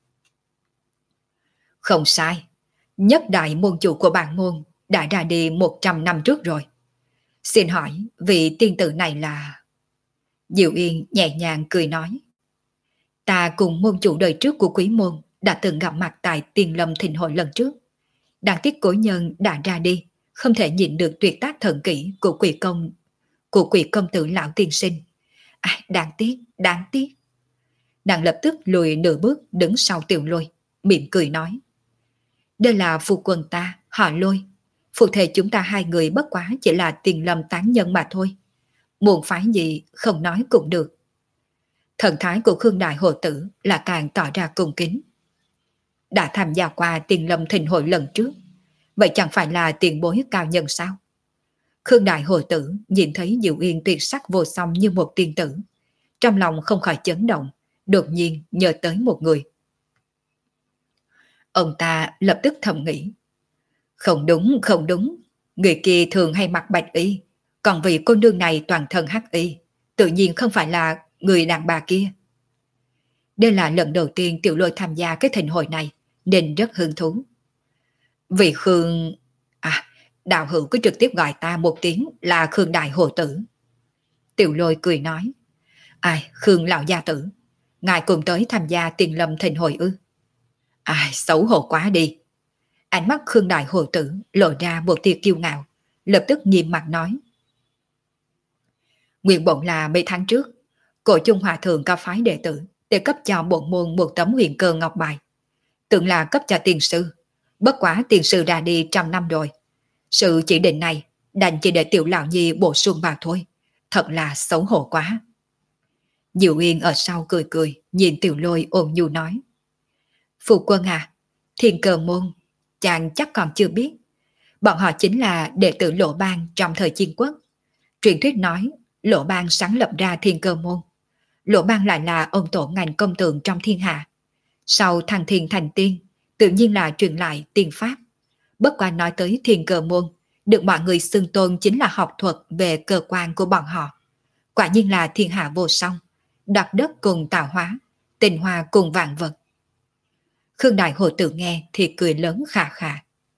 Không sai, nhất đại môn chủ của bản môn đã ra đi 100 năm trước rồi. Xin hỏi vị tiên tử này là... Diệu Yên nhẹ nhàng cười nói. Ta cùng môn chủ đời trước của Quý Môn đã từng gặp mặt tại Tiên Lâm Thịnh Hội lần trước. Đáng tiếc cố nhân đã ra đi, không thể nhịn được tuyệt tác thần kỹ của Quỷ công tử lão tiên sinh. Đáng tiếc, đáng tiếc. Nàng lập tức lùi nửa bước đứng sau Tiểu Lôi, mỉm cười nói. Đây là phu quân ta, họ Lôi. Phụ thể chúng ta hai người bất quá chỉ là Tiền Lâm tán nhân mà thôi. Muốn phái gì không nói cũng được. Thần thái của Khương Đại Hồ Tử là càng tỏ ra cung kính. Đã tham gia qua Tiền Lâm Thịnh Hội lần trước, vậy chẳng phải là tiền bối cao nhân sao? Khương Đại Hồ Tử nhìn thấy Diệu Yên tuyệt sắc vô song như một tiên tử, trong lòng không khỏi chấn động, đột nhiên nhớ tới một người. Ông ta lập tức thầm nghĩ. Không đúng, không đúng. Người kia thường hay mặc bạch y, còn vị cô nương này toàn thân hắc y, tự nhiên không phải là người đàn bà kia. Đây là lần đầu tiên Tiểu Lôi tham gia cái thịnh hội này, nên rất hứng thú. Vì Khương... đạo hữu cứ trực tiếp gọi ta một tiếng là Khương Đại Hồ Tử. Tiểu Lôi cười nói. Khương lão gia tử, ngài cùng tới tham gia Tiền Lâm Thịnh Hội ư? Xấu hổ quá đi. Ánh mắt Khương Đại Hồ Tử lộ ra một tia kiêu ngạo, lập tức nghiêm mặt nói. Nguyện bổn là mấy tháng trước, Cổ Chung Hòa Thượng cao phái đệ tử để cấp cho bổn môn một tấm huyền cơ ngọc bài, tưởng là cấp cho tiền sư. Bất quá tiền sư ra đi 100 năm rồi, sự chỉ định này đành chỉ để Tiểu lão nhi bổ sung mà thôi, thật là xấu hổ quá. Diệu Yên ở sau cười cười, nhìn Tiểu Lôi ôn nhu nói. Phụ quân Thiên Cơ Môn, chàng chắc còn chưa biết. Bọn họ chính là đệ tử Lỗ Bang trong thời Chiến Quốc. Truyền thuyết nói, Lỗ Bang sáng lập ra Thiên Cơ Môn. Lỗ Bang lại là ông tổ ngành công tượng trong thiên hạ. Sau thăng thiên thành tiên, tự nhiên là truyền lại tiên pháp. Bất qua nói tới Thiên Cơ Môn, được mọi người xưng tôn chính là học thuật về cơ quan của bọn họ. Quả nhiên là thiên hạ vô song, đoạt đất cùng tạo hóa, tình hòa cùng vạn vật. Khương Đại Hồ Tử nghe thì cười lớn khà khà.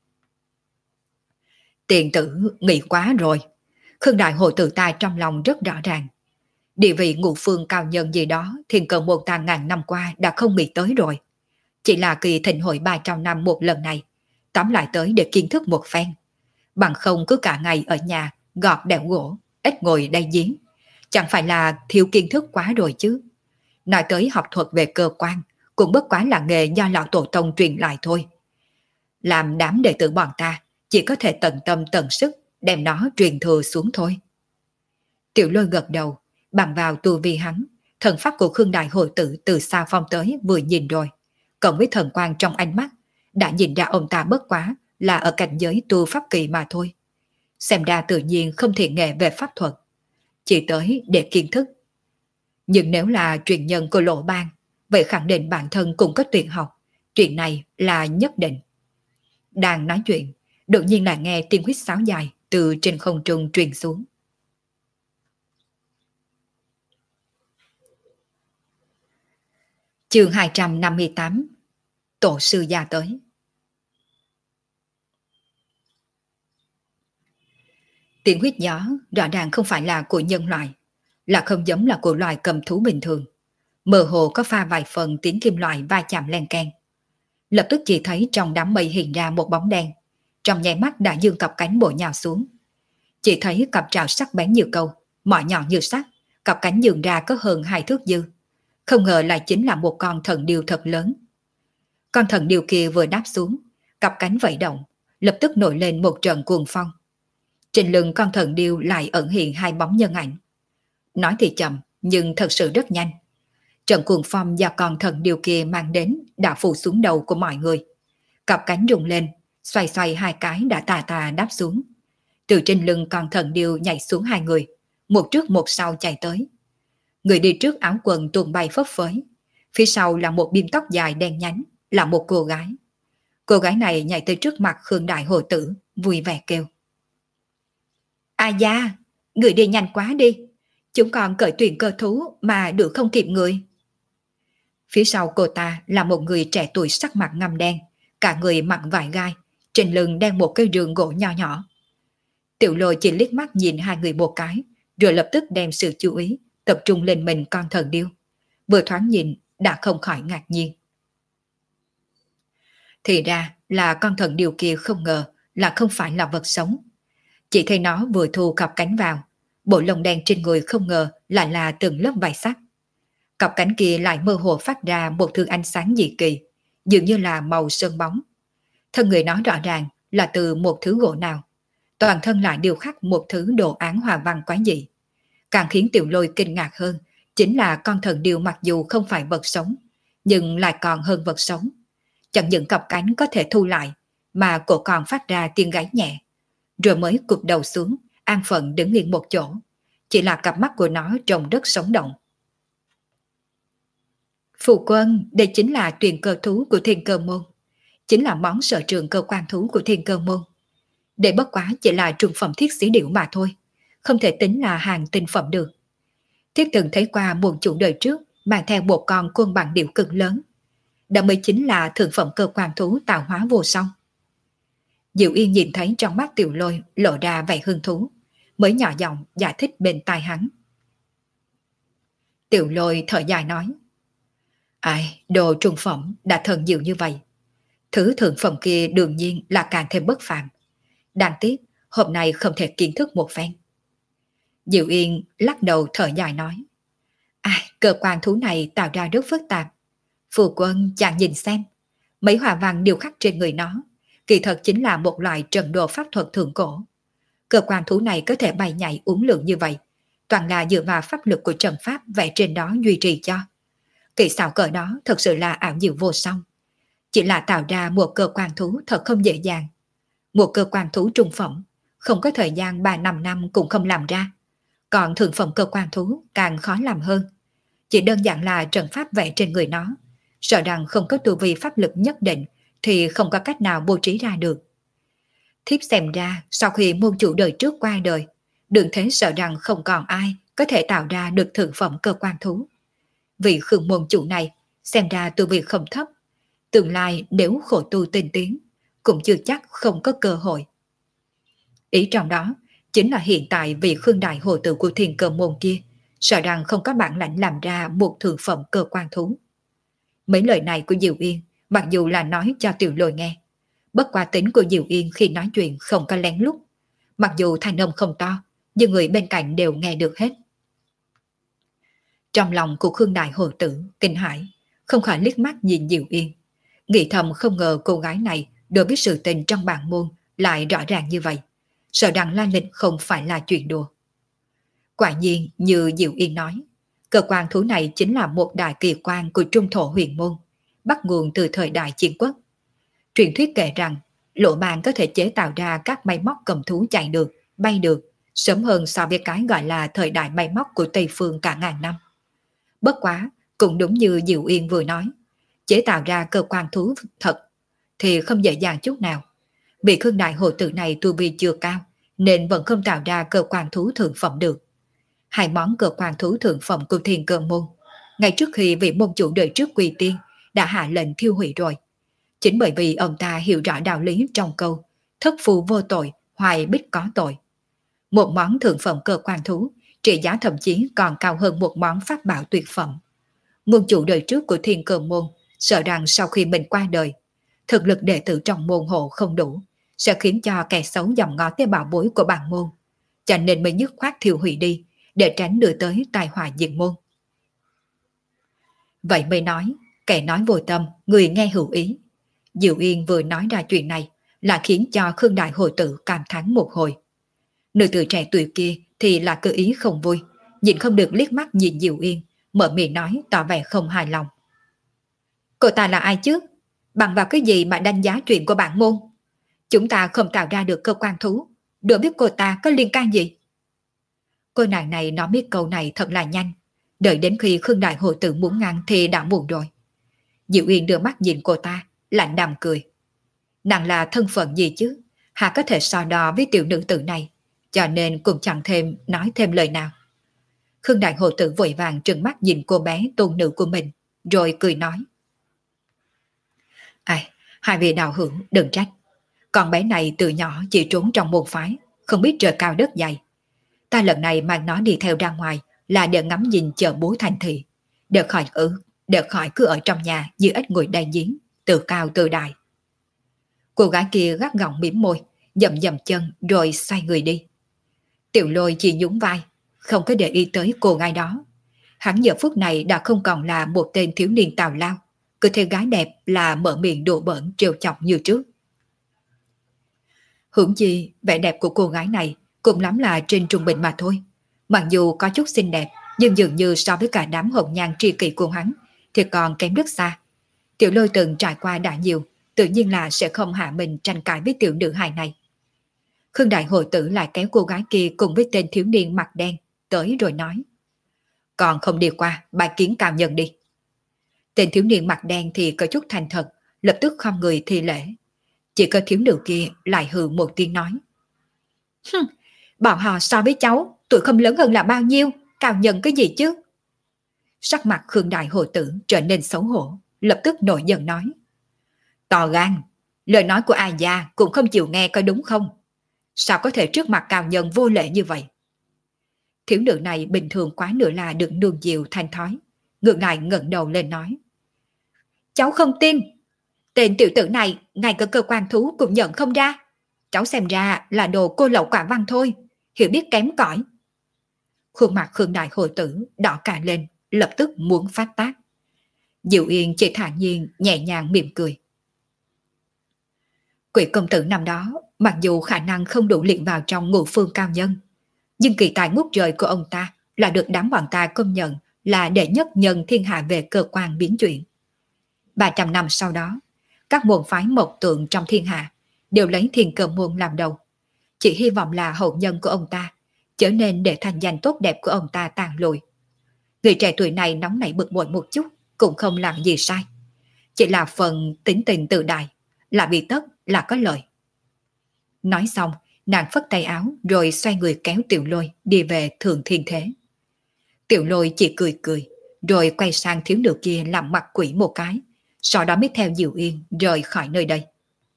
Tiền tử nghĩ quá rồi. Khương Đại Hồ Tử ta trong lòng rất rõ ràng. Địa vị ngũ phương cao nhân gì đó Thiên Cơ Môn ta ngàn năm qua đã không nghĩ tới rồi. Chỉ là kỳ thịnh hội 300 năm một lần này, tóm lại tới để kiến thức một phen. Bằng không cứ cả ngày ở nhà gọt đẽo gỗ, ít ngồi đây giếng. Chẳng phải là thiếu kiến thức quá rồi chứ. Nói tới học thuật về cơ quan, cũng bất quá là nghề do lão tổ tông truyền lại thôi. Làm đám đệ tử bọn ta chỉ có thể tận tâm tận sức đem nó truyền thừa xuống thôi. Tiểu Lôi gật đầu, bằng vào tu vi hắn, thần pháp của Khương Đại Hồ Tử từ xa phong tới vừa nhìn rồi, cộng với thần quang trong ánh mắt, đã nhìn ra ông ta bất quá là ở cảnh giới tu pháp kỳ mà thôi. Xem ra tự nhiên không thiện nghệ về pháp thuật, chỉ tới để kiến thức. Nhưng nếu là truyền nhân của Lỗ Bang, vậy khẳng định bản thân cũng có tuyệt học, chuyện này là nhất định. Đang nói chuyện, đột nhiên lại nghe tiếng huýt sáo dài từ trên không trung truyền xuống. Chương 258. Tổ sư gia tới. Tiếng huýt gió rõ ràng không phải là của nhân loại, là không giống là của loài cầm thú bình thường. Mơ hồ có pha vài phần tiếng kim loại va chạm len keng. Lập tức chỉ thấy trong đám mây hiện ra một bóng đen, trong nháy mắt đã dương cặp cánh bổ nhào xuống. Chỉ thấy cặp trào sắc bén như câu, mỏ nhọn như sắt, cặp cánh nhường ra có hơn 2 thước dư. Không ngờ lại chính là một con thần điêu thật lớn. Con thần điêu kia vừa đáp xuống, cặp cánh vẫy động, lập tức nổi lên một trận cuồng phong. Trên lưng con thần điêu lại ẩn hiện 2 bóng nhân ảnh. Nói thì chậm, nhưng thật sự rất nhanh. Trận cuồng phong do con thần điêu kia mang đến đã phủ xuống đầu của mọi người. Cặp cánh rung lên, xoay xoay 2 cái đã tà tà đáp xuống. Từ trên lưng con thần điêu nhảy xuống 2 người, một trước một sau chạy tới. Người đi trước áo quần tuôn bay phấp phới, phía sau là một bím tóc dài đen nhánh, là một cô gái. Cô gái này nhảy tới trước mặt Khương Đại Hồ Tử, vui vẻ kêu: "A gia, người đi nhanh quá đi, chúng còn cởi tuyển cơ thú mà đuổi không kịp người." Phía sau cô ta là một người trẻ tuổi sắc mặt ngăm đen, cả người mặc vải gai, trên lưng đeo một cây rương gỗ nho nhỏ. Tiểu Lôi chỉ liếc mắt nhìn 2 người một cái, rồi lập tức đem sự chú ý tập trung lên mình con thần điêu. Vừa thoáng nhìn đã không khỏi ngạc nhiên. Thì ra là con thần điêu kia không ngờ là không phải là vật sống. Chỉ thấy nó vừa thu cặp cánh vào, bộ lông đen trên người không ngờ lại là từng lớp vải sắt. Cặp cánh kia lại mơ hồ phát ra một thứ ánh sáng dị kỳ, dường như là màu sơn bóng. Thân người nó rõ ràng là từ một thứ gỗ nào, toàn thân lại điêu khắc một thứ đồ án hoa văn quái dị. Càng khiến Tiểu Lôi kinh ngạc hơn chính là con thần điêu mặc dù không phải vật sống, nhưng lại còn hơn vật sống. Chẳng những cặp cánh có thể thu lại, mà cổ còn phát ra tiếng gáy nhẹ, rồi mới cụp đầu xuống, an phận đứng yên một chỗ. Chỉ là cặp mắt của nó trông rất sống động. Phụ quân, đây chính là truyền cơ thú của Thiên Cơ Môn, chính là món sở trường cơ quan thú của Thiên Cơ Môn. Để bất quá chỉ là trung phẩm thiết sĩ điểu mà thôi, không thể tính là hàng tinh phẩm được. Thiết từng thấy qua môn chủ đời trước mang theo một con côn bằng điểu cực lớn, đó mới chính là thượng phẩm cơ quan thú tạo hóa vô song. Diệu Yên nhìn thấy trong mắt Tiểu Lôi lộ ra vẻ hứng thú, mới nhỏ giọng giải thích bên tai hắn. Tiểu Lôi thở dài nói: "Ai, đồ trung phẩm đã thần diệu như vậy, thứ thượng phẩm kia đương nhiên là càng thêm bất phàm. Đáng tiếc hôm nay không thể kiến thức một phen." Diệu Yên lắc đầu thở dài nói: "Ai, cơ quan thú này tạo ra rất phức tạp. Phu quân chàng nhìn xem, mấy hòa văn điêu khắc trên người nó, kỳ thật chính là một loại trận đồ pháp thuật thượng cổ. Cơ quan thú này có thể bay nhảy uốn lượn như vậy, toàn là dựa vào pháp lực của trận pháp vẽ trên đó duy trì cho. Kỹ xảo cỡ đó thật sự là ảo diệu vô song. Chỉ là tạo ra một cơ quan thú thật không dễ dàng. Một cơ quan thú trung phẩm, không có thời gian 3-5 năm cũng không làm ra. Còn thượng phẩm cơ quan thú càng khó làm hơn. Chỉ đơn giản là trận pháp vẽ trên người nó, sợ rằng không có tu vi pháp lực nhất định thì không có cách nào bố trí ra được. Thiếp xem ra sau khi môn chủ đời trước qua đời, Đường Thế sợ rằng không còn ai có thể tạo ra được thượng phẩm cơ quan thú. Vị Khương môn chủ này xem ra tu vi không thấp, tương lai nếu khổ tu tinh tiến cũng chưa chắc không có cơ hội. Ý trong đó chính là hiện tại vị Khương Đại Hồ Tử của Thiên Cơ Môn kia sợ rằng không có bản lãnh làm ra một thượng phẩm cơ quan thú. Mấy lời này của Diệu Yên mặc dù là nói cho Tiểu Lôi nghe, bất quá tính của Diệu Yên khi nói chuyện không có lén lút, mặc dù thanh âm không to nhưng người bên cạnh đều nghe được hết. Trong lòng của Khương Đại Hồ Tử kinh hãi, không khỏi liếc mắt nhìn Diệu Yên, nghĩ thầm không ngờ cô gái này đối với sự tình trong bản môn lại rõ ràng như vậy, sợ rằng La Lịch không phải là chuyện đùa. Quả nhiên như Diệu Yên nói, cơ quan thú này chính là một đại kỳ quan của trung thổ huyền môn, bắt nguồn từ thời đại chiến quốc. Truyền thuyết kể rằng Lộ Mang có thể chế tạo ra các máy móc cầm thú chạy được, bay được, sớm hơn so với cái gọi là thời đại máy móc của Tây Phương cả ngàn năm. Bất quá, Cũng đúng như Diệu Uyên vừa nói, chế tạo ra cơ quan thú thật thì không dễ dàng chút nào. Bị Khương Đại Hồ Tử này tu vi chưa cao, nên vẫn không tạo ra cơ quan thú thượng phẩm được. Hai món cơ quan thú thượng phẩm của Thiên Cơ Môn, ngay trước khi vị môn chủ đời trước Quỳ Tiên đã hạ lệnh thiêu hủy rồi. Chính bởi vì ông ta hiểu rõ đạo lý trong câu thất phù vô tội, hoài bích có tội. Một món thượng phẩm cơ quan thú, trị giá thậm chí còn cao hơn một món pháp bảo tuyệt phẩm. Môn chủ đời trước của Thiên Cơ Môn sợ rằng sau khi mình qua đời, thực lực đệ tử trong môn hộ không đủ, sẽ khiến cho kẻ xấu dòm ngó tới bảo bối của bản môn, cho nên mới dứt khoát thiêu hủy đi, để tránh đưa tới tai họa diệt môn. Vậy mới nói, kẻ nói vô tâm, người nghe hữu ý. Diệu Yên vừa nói ra chuyện này là khiến cho Khương Đại Hồ Tử cảm thán một hồi. Nữ tử trẻ tuổi kia thì là cơ ý không vui, nhìn không được liếc mắt nhìn Diệu Yên, mở miệng nói tỏ vẻ không hài lòng. Cô ta là ai chứ? Bằng vào cái gì mà đánh giá chuyện của bản môn? Chúng ta không tạo ra được cơ quan thú, đâu biết cô ta có liên can gì? Cô nàng này nói biết câu này thật là nhanh, đợi đến khi Khương Đại Hồ Tử muốn ngăn thì đã muộn rồi. Diệu Yên đưa mắt nhìn cô ta, lạnh đàm cười. Nàng là thân phận gì chứ? Hà có thể so đo với tiểu nữ tử này, cho nên cũng chẳng thêm nói thêm lời nào. Khương Đại Hồ Tử vội vàng trừng mắt nhìn cô bé tôn nữ của mình, rồi cười nói. Ai, hai vị đạo hữu đừng trách. Con bé này từ nhỏ chỉ trốn trong môn phái, không biết trời cao đất dày. Ta lần này mang nó đi theo ra ngoài là để ngắm nhìn chợ búa thành thị, để khỏi cứ ở trong nhà như ếch ngồi đay giếng, từ cao từ đại. Cô gái kia gắt gỏng mỉm môi, dậm dậm chân rồi xoay người đi. Tiểu Lôi chỉ nhún vai, không có để ý tới cô gái đó. Hắn giờ phút này đã không còn là một tên thiếu niên tào lao, cứ theo gái đẹp là mở miệng đùa bỡn trêu chọc như trước. Hưởng chi vẻ đẹp của cô gái này cũng lắm là trên trung bình mà thôi. Mặc dù có chút xinh đẹp, nhưng dường như so với cả đám hồng nhan tri kỷ của hắn thì còn kém rất xa. Tiểu Lôi từng trải qua đã nhiều, tự nhiên là sẽ không hạ mình tranh cãi với tiểu nữ hài này. Khương Đại Hồ Tử lại kéo cô gái kia cùng với tên thiếu niên mặt đen tới rồi nói. Còn không đi qua bài kiến cao nhân đi. Tên thiếu niên mặt đen thì có chút thành thật, lập tức khom người thi lễ. Chỉ có thiếu nữ kia lại hừ một tiếng nói. Bọn họ so với cháu, tuổi không lớn hơn là bao nhiêu, cao nhân cái gì chứ? Sắc mặt Khương Đại Hồ Tử trở nên xấu hổ, lập tức nổi giận nói. To gan, lời nói của ai già cũng không chịu nghe có đúng không? Sao có thể trước mặt cao nhân vô lễ như vậy? Thiếu nữ này bình thường quá nữa là được nuông chiều thanh thói, ngược lại ngẩng đầu lên nói. Cháu không tin. Tên tiểu tử này ngay cả cơ quan thú cũng nhận không ra. Cháu xem ra là đồ cô lậu quả văn thôi, hiểu biết kém cỏi. Khuôn mặt Khương Đại Hồ Tử đỏ cả lên, lập tức muốn phát tác. Diệu Yên chỉ thản nhiên nhẹ nhàng mỉm cười. Quỷ công tử năm đó mặc dù khả năng không đủ luyện vào trong ngũ phương cao nhân, nhưng kỳ tài ngút trời của ông ta là được đám bọn ta công nhận là đệ nhất nhân thiên hạ về cơ quan biến chuyển. 300 năm sau đó, các môn phái mộc tượng trong thiên hạ đều lấy Thiên Cơ Môn làm đầu. Chỉ hy vọng là hậu nhân của ông ta trở nên để thành danh tốt đẹp của ông ta tàn lùi. Người trẻ tuổi này nóng nảy bực bội một chút cũng không làm gì sai. Chỉ là phần tính tình tự đại, là bị tất là có lợi. Nói xong, nàng phất tay áo rồi xoay người kéo Tiểu Lôi đi về Thượng Thiên Thế. Tiểu Lôi chỉ cười cười, rồi quay sang thiếu nữ kia làm mặt quỷ một cái, sau đó mới theo Diệu Yên rời khỏi nơi đây.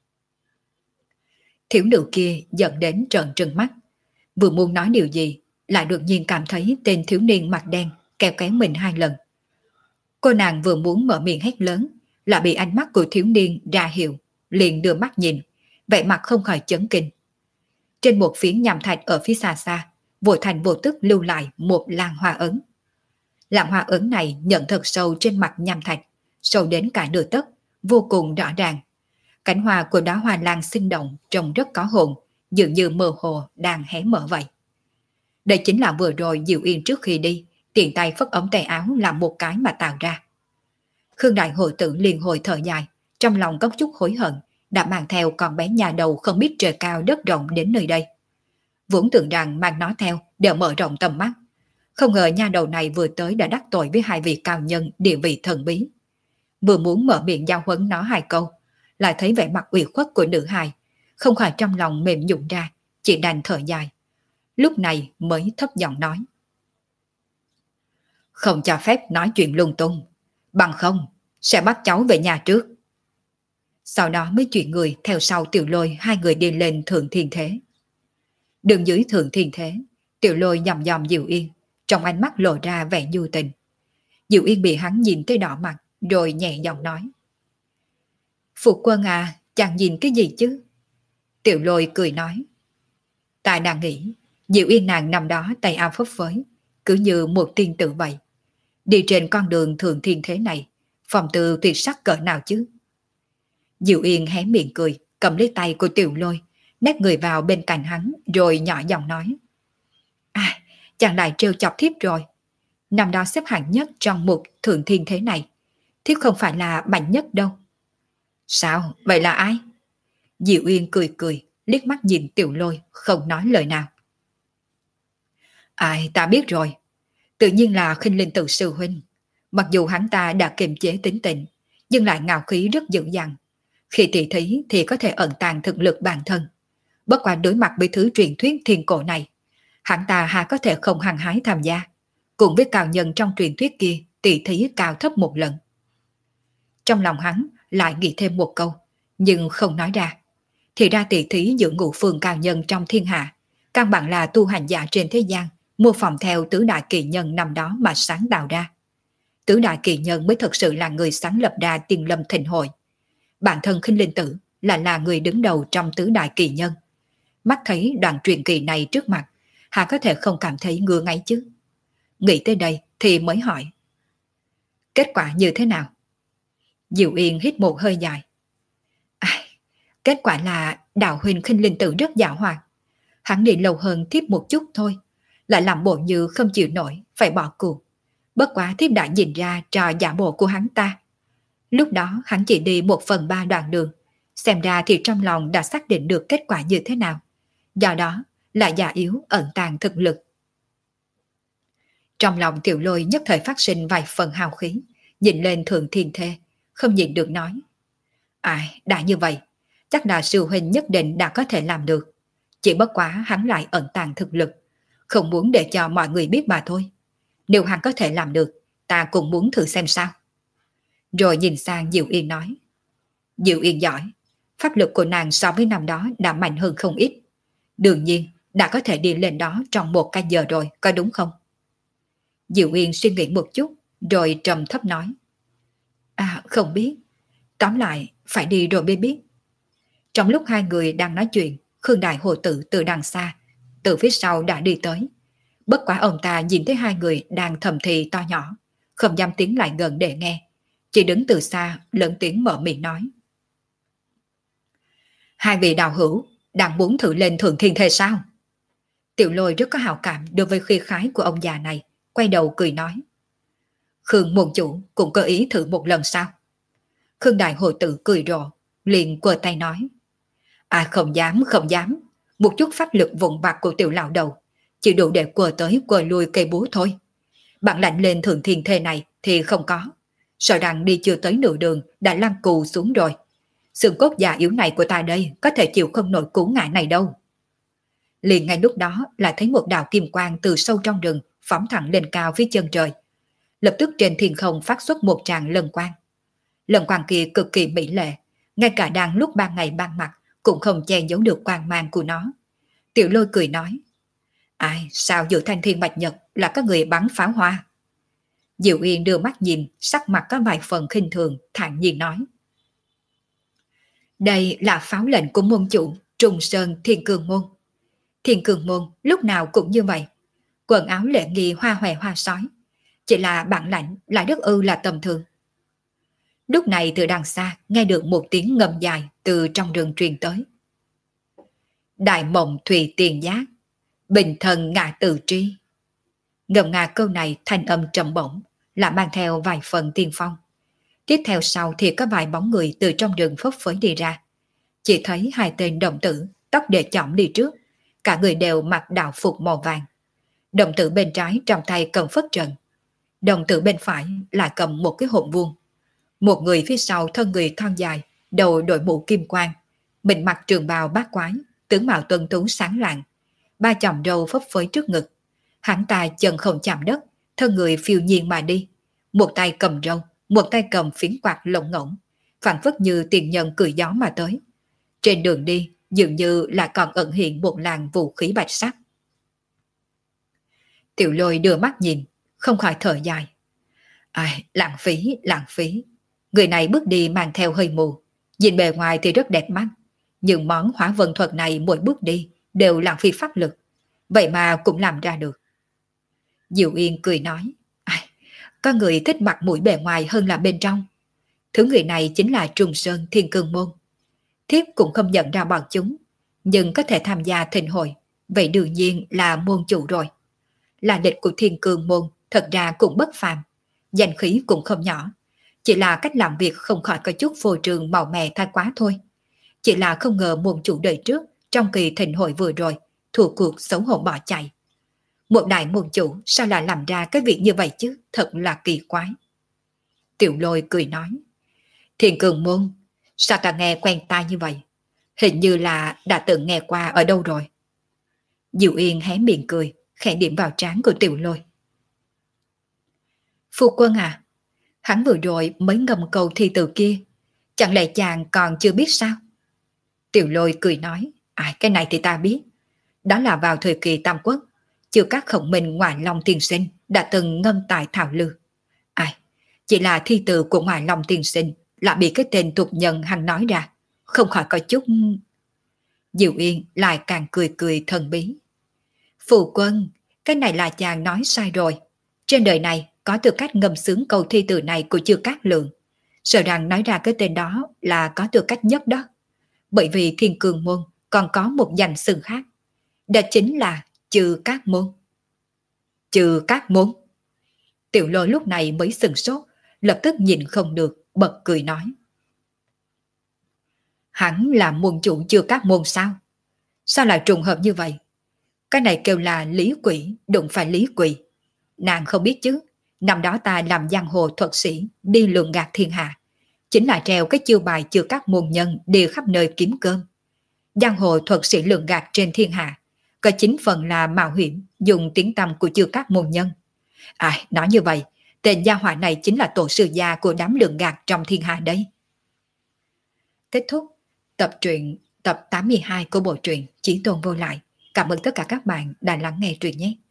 Thiếu nữ kia giận đến trợn trừng mắt, vừa muốn nói điều gì, lại đột nhiên cảm thấy tên thiếu niên mặt đen kéo kéo mình 2 lần. Cô nàng vừa muốn mở miệng hét lớn, lại bị ánh mắt của thiếu niên ra hiệu, liền đưa mắt nhìn, vẻ mặt không khỏi chấn kinh. Trên một phiến nham thạch ở phía xa xa, vô thành vô tức lưu lại một làn hoa ấn. Làn hoa ấn này nhận thật sâu trên mặt nham thạch, sâu đến cả nửa tấc, vô cùng rõ ràng. Cánh hoa của đóa hoa lan sinh động trông rất có hồn, dường như mơ hồ đang hé mở vậy. Đây chính là vừa rồi Diệu Yên trước khi đi, tiện tay phất ống tay áo làm một cái mà tạo ra. Khương Đại Hồ Tử liền hồi thở dài, trong lòng có chút hối hận, đã mang theo con bé nhà đầu không biết trời cao đất rộng đến nơi đây. Vốn tưởng rằng mang nó theo để mở rộng tầm mắt, Không ngờ nha đầu này vừa tới đã đắc tội với hai vị cao nhân địa vị thần bí. Vừa muốn mở miệng giao huấn nó hai câu, lại thấy vẻ mặt ủy khuất của nữ hài, không khỏi trong lòng mềm nhũn ra, chỉ đành thở dài. Lúc này mới thấp giọng nói. Không cho phép nói chuyện lung tung, bằng không sẽ bắt cháu về nhà trước. Sau đó mới chuyển người theo sau Tiểu Lôi, hai người đi lên Thượng Thiên Thế. Đường dưới Thượng Thiên Thế, Tiểu Lôi nhòm nhòm Diệu Yên, trong ánh mắt lộ ra vẻ nhu tình. Diệu Yên bị hắn nhìn tới đỏ mặt, rồi nhẹ giọng nói. Phụ quân à, chàng nhìn cái gì chứ? Tiểu Lôi cười nói. Ta đang nghĩ, Diệu Yên nàng nằm đó tay áo phấp phới, cứ như một tiên tử vậy. Đi trên con đường Thượng Thiên Thế này, phong tư tuyệt sắc cỡ nào chứ? Diệu Yên hé miệng cười, cầm lấy tay của Tiểu Lôi, nép người vào bên cạnh hắn, rồi nhỏ giọng nói. À, chàng lại trêu chọc thiếp rồi. Năm đó xếp hạng nhất trong một Thượng Thiên Thế này, thiếp không phải là mạnh nhất đâu. Sao, vậy là ai? Diệu Yên cười cười, liếc mắt nhìn Tiểu Lôi, không nói lời nào. Ai, ta biết rồi. Tự nhiên là Khinh Linh Tự sư huynh. Mặc dù hắn ta đã kiềm chế tính tình, nhưng lại ngạo khí rất dữ dằn. Khi tỷ thí thì có thể ẩn tàng thực lực bản thân. Bất qua đối mặt với thứ truyền thuyết thiên cổ này, hắn ta hà có thể không hăng hái tham gia. Cùng với cao nhân trong truyền thuyết kia, tỷ thí cao thấp một lần. Trong lòng hắn lại nghĩ thêm một câu, nhưng không nói ra. Thì ra tỷ thí giữa ngũ phương cao nhân trong thiên hạ, căn bản là tu hành giả trên thế gian, mô phỏng theo tứ đại kỳ nhân năm đó mà sáng tạo ra. Tứ đại kỳ nhân mới thực sự là người sáng lập ra Tiên Lâm Thịnh Hội. Bản thân Khinh Linh Tử là người đứng đầu trong tứ đại kỳ nhân. Mắt thấy đoạn truyền kỳ này trước mặt, hà có thể không cảm thấy ngứa ngáy chứ? Nghĩ tới đây thì mới hỏi. Kết quả như thế nào? Diệu Yên hít một hơi dài. Kết quả là đạo huynh Khinh Linh Tử rất giàu hoạt. Hắn đi lâu hơn thiếp một chút thôi, lại làm bộ như không chịu nổi, phải bỏ cuộc. Bất quá thiếp đã nhìn ra trò giả bộ của hắn ta. Lúc đó hắn chỉ đi 1/3 đoạn đường, xem ra thì trong lòng đã xác định được kết quả như thế nào. Do đó là già yếu ẩn tàng thực lực. Trong lòng Tiểu Lôi nhất thời phát sinh vài phần hào khí, nhìn lên Thượng Thiên Thê, không nhịn được nói. Ai, đã như vậy, chắc là sư huynh nhất định đã có thể làm được. Chỉ bất quá hắn lại ẩn tàng thực lực, không muốn để cho mọi người biết mà thôi. Nếu hắn có thể làm được, ta cũng muốn thử xem sao. Rồi nhìn sang Diệu Yên nói. Diệu Yên giỏi, pháp lực của nàng so với năm đó đã mạnh hơn không ít. Đương nhiên, đã có thể đi lên đó trong 1 canh giờ rồi, có đúng không? Diệu Yên suy nghĩ một chút, rồi trầm thấp nói. À, không biết. Tóm lại, phải đi rồi mới biết. Trong lúc hai người đang nói chuyện, Khương Đại Hồ Tử từ đằng xa, từ phía sau đã đi tới. Bất quả ông ta nhìn thấy hai người đang thầm thì to nhỏ, không dám tiến lại gần để nghe. Chỉ đứng từ xa, lớn tiếng mở miệng nói. Hai vị đạo hữu, đang muốn thử lên Thượng Thiên Thê sao? Tiểu Lôi rất có hào cảm đối với khí khái của ông già này, quay đầu cười nói. Khương môn chủ cũng có ý thử một lần sao? Khương Đại Hồ Tử cười rộ, liền quơ tay nói. À không dám, không dám. Một chút pháp lực vụn vặt của tiểu lão đầu, chỉ đủ để quơ tới quơ lui cây búa thôi. Bản lãnh lên Thượng Thiên Thê này thì không có. Sợ rằng đi chưa tới nửa đường đã lăn cù xuống rồi. Xương cốt già yếu này của ta đây có thể chịu không nổi cú ngã này đâu. Liền ngay lúc đó lại thấy một đạo kim quang từ sâu trong rừng phóng thẳng lên cao phía chân trời. Lập tức trên thiên không phát xuất một tràng lân quang. Lân quang kia cực kỳ mỹ lệ, ngay cả đang lúc ban ngày ban mặt cũng không che giấu được quang mang của nó. Tiểu Lôi cười nói. Ai, sao giữa thanh thiên bạch nhật là có người bắn pháo hoa? Diệu Yên đưa mắt nhìn, sắc mặt có vài phần khinh thường, thản nhiên nói. Đây là pháo lệnh của môn chủ Trùng Sơn Thiên Cương Môn. Thiên Cương Môn lúc nào cũng như vậy. Quần áo lễ nghi hoa hòe hoa sói. Chỉ là bản lãnh lại rất ư là tầm thường. Lúc này từ đằng xa nghe được một tiếng ngầm dài từ trong rừng truyền tới. Đại mộng thùy tiền giác, bình thần ngạ từ tri. Ngầm ngà câu này thanh âm trầm bổng, là mang theo vài phần tiên phong. Tiếp theo sau thì có vài bóng người từ trong rừng phấp phới đi ra. Chỉ thấy hai tên đồng tử, tóc để chỏm đi trước, cả người đều mặc đạo phục màu vàng. Đồng tử bên trái trong tay cầm phất trần, đồng tử bên phải lại cầm một cái hộp vuông. Một người phía sau thân người thon dài, đầu đội mũ kim quang, mình mặc trường bào bát quái, tướng mạo tuấn tú sáng lạng, ba chòm râu phấp phới trước ngực. Hắn ta chân không chạm đất, thân người phiêu nhiên mà đi, một tay cầm râu, một tay cầm phiến quạt lộng ngỗng, phảng phất như tiền nhân cười gió mà tới. Trên đường đi dường như là còn ẩn hiện một làn vũ khí bạch sắc. Tiểu Lôi đưa mắt nhìn, không khỏi thở dài. Ai, lãng phí, lãng phí. Người này bước đi mang theo hơi mù, nhìn bề ngoài thì rất đẹp mắt, nhưng món hỏa vân thuật này mỗi bước đi đều lãng phí pháp lực, vậy mà cũng làm ra được. Diệu Yên cười nói, ai, có người thích mặt mũi bề ngoài hơn là bên trong. Thứ người này chính là Trùng Sơn Thiên Cương Môn. Thiếp cũng không nhận ra bọn chúng, nhưng có thể tham gia thịnh hội, vậy đương nhiên là môn chủ rồi. Là địch của Thiên Cương Môn, thật ra cũng bất phàm, danh khí cũng không nhỏ. Chỉ là cách làm việc không khỏi có chút phô trương màu mè thái quá thôi. Chỉ là không ngờ môn chủ đời trước, trong kỳ thịnh hội vừa rồi, thua cuộc xấu hổ bỏ chạy. Một đại môn chủ sao lại làm ra cái việc như vậy chứ, thật là kỳ quái. Tiểu Lôi cười nói, Thiên Cương Môn, sao ta nghe quen tai như vậy? Hình như là đã từng nghe qua ở đâu rồi. Diệu Yên hé miệng cười, khẽ điểm vào trán của Tiểu Lôi. Phu quân à, hắn vừa rồi mới ngâm câu thi từ kia, chẳng lẽ chàng còn chưa biết sao? Tiểu Lôi cười nói, cái này thì ta biết. Đó là vào thời kỳ Tam Quốc, chưa các Khổng Minh Ngoại Long tiên sinh đã từng ngâm tại Thảo Lư. Chỉ là thi từ của Ngoại Long tiên sinh là bị cái tên tục nhân hắn nói ra, không khỏi có chút. Diệu Yên lại càng cười cười thần bí. Phụ quân, cái này là chàng nói sai rồi. Trên đời này có tư cách ngâm sướng câu thi từ này của Chư Cát Lượng, sợ rằng nói ra cái tên đó là có tư cách nhất đó. Bởi vì Thiên Cương Môn còn có một danh xưng khác, đó chính là Chư Cát Môn. Chư Cát Môn. Tiểu Lôi lúc này mới sừng sốt, lập tức nhìn không được, bật cười nói. Hắn là môn chủ Chư Cát Môn sao? Sao lại trùng hợp như vậy? Cái này kêu là lý quỷ, đụng phải lý quỷ. Nàng không biết chứ, năm đó ta làm giang hồ thuật sĩ, đi lường gạt thiên hạ, chính là treo cái chiêu bài Chư Cát Môn nhân đi khắp nơi kiếm cơm. Giang hồ thuật sĩ lường gạt trên thiên hạ, có 9 phần là mạo hiểm, dùng tiếng tăm của Chư Cát Môn nhân. Nói như vậy, tên gia hỏa này chính là tổ sư gia của đám lường gạt trong thiên hạ đấy. Kết thúc tập truyện tập 82 của bộ truyện Chí Tôn Vô Lại. Cảm ơn tất cả các bạn đã lắng nghe truyện nhé.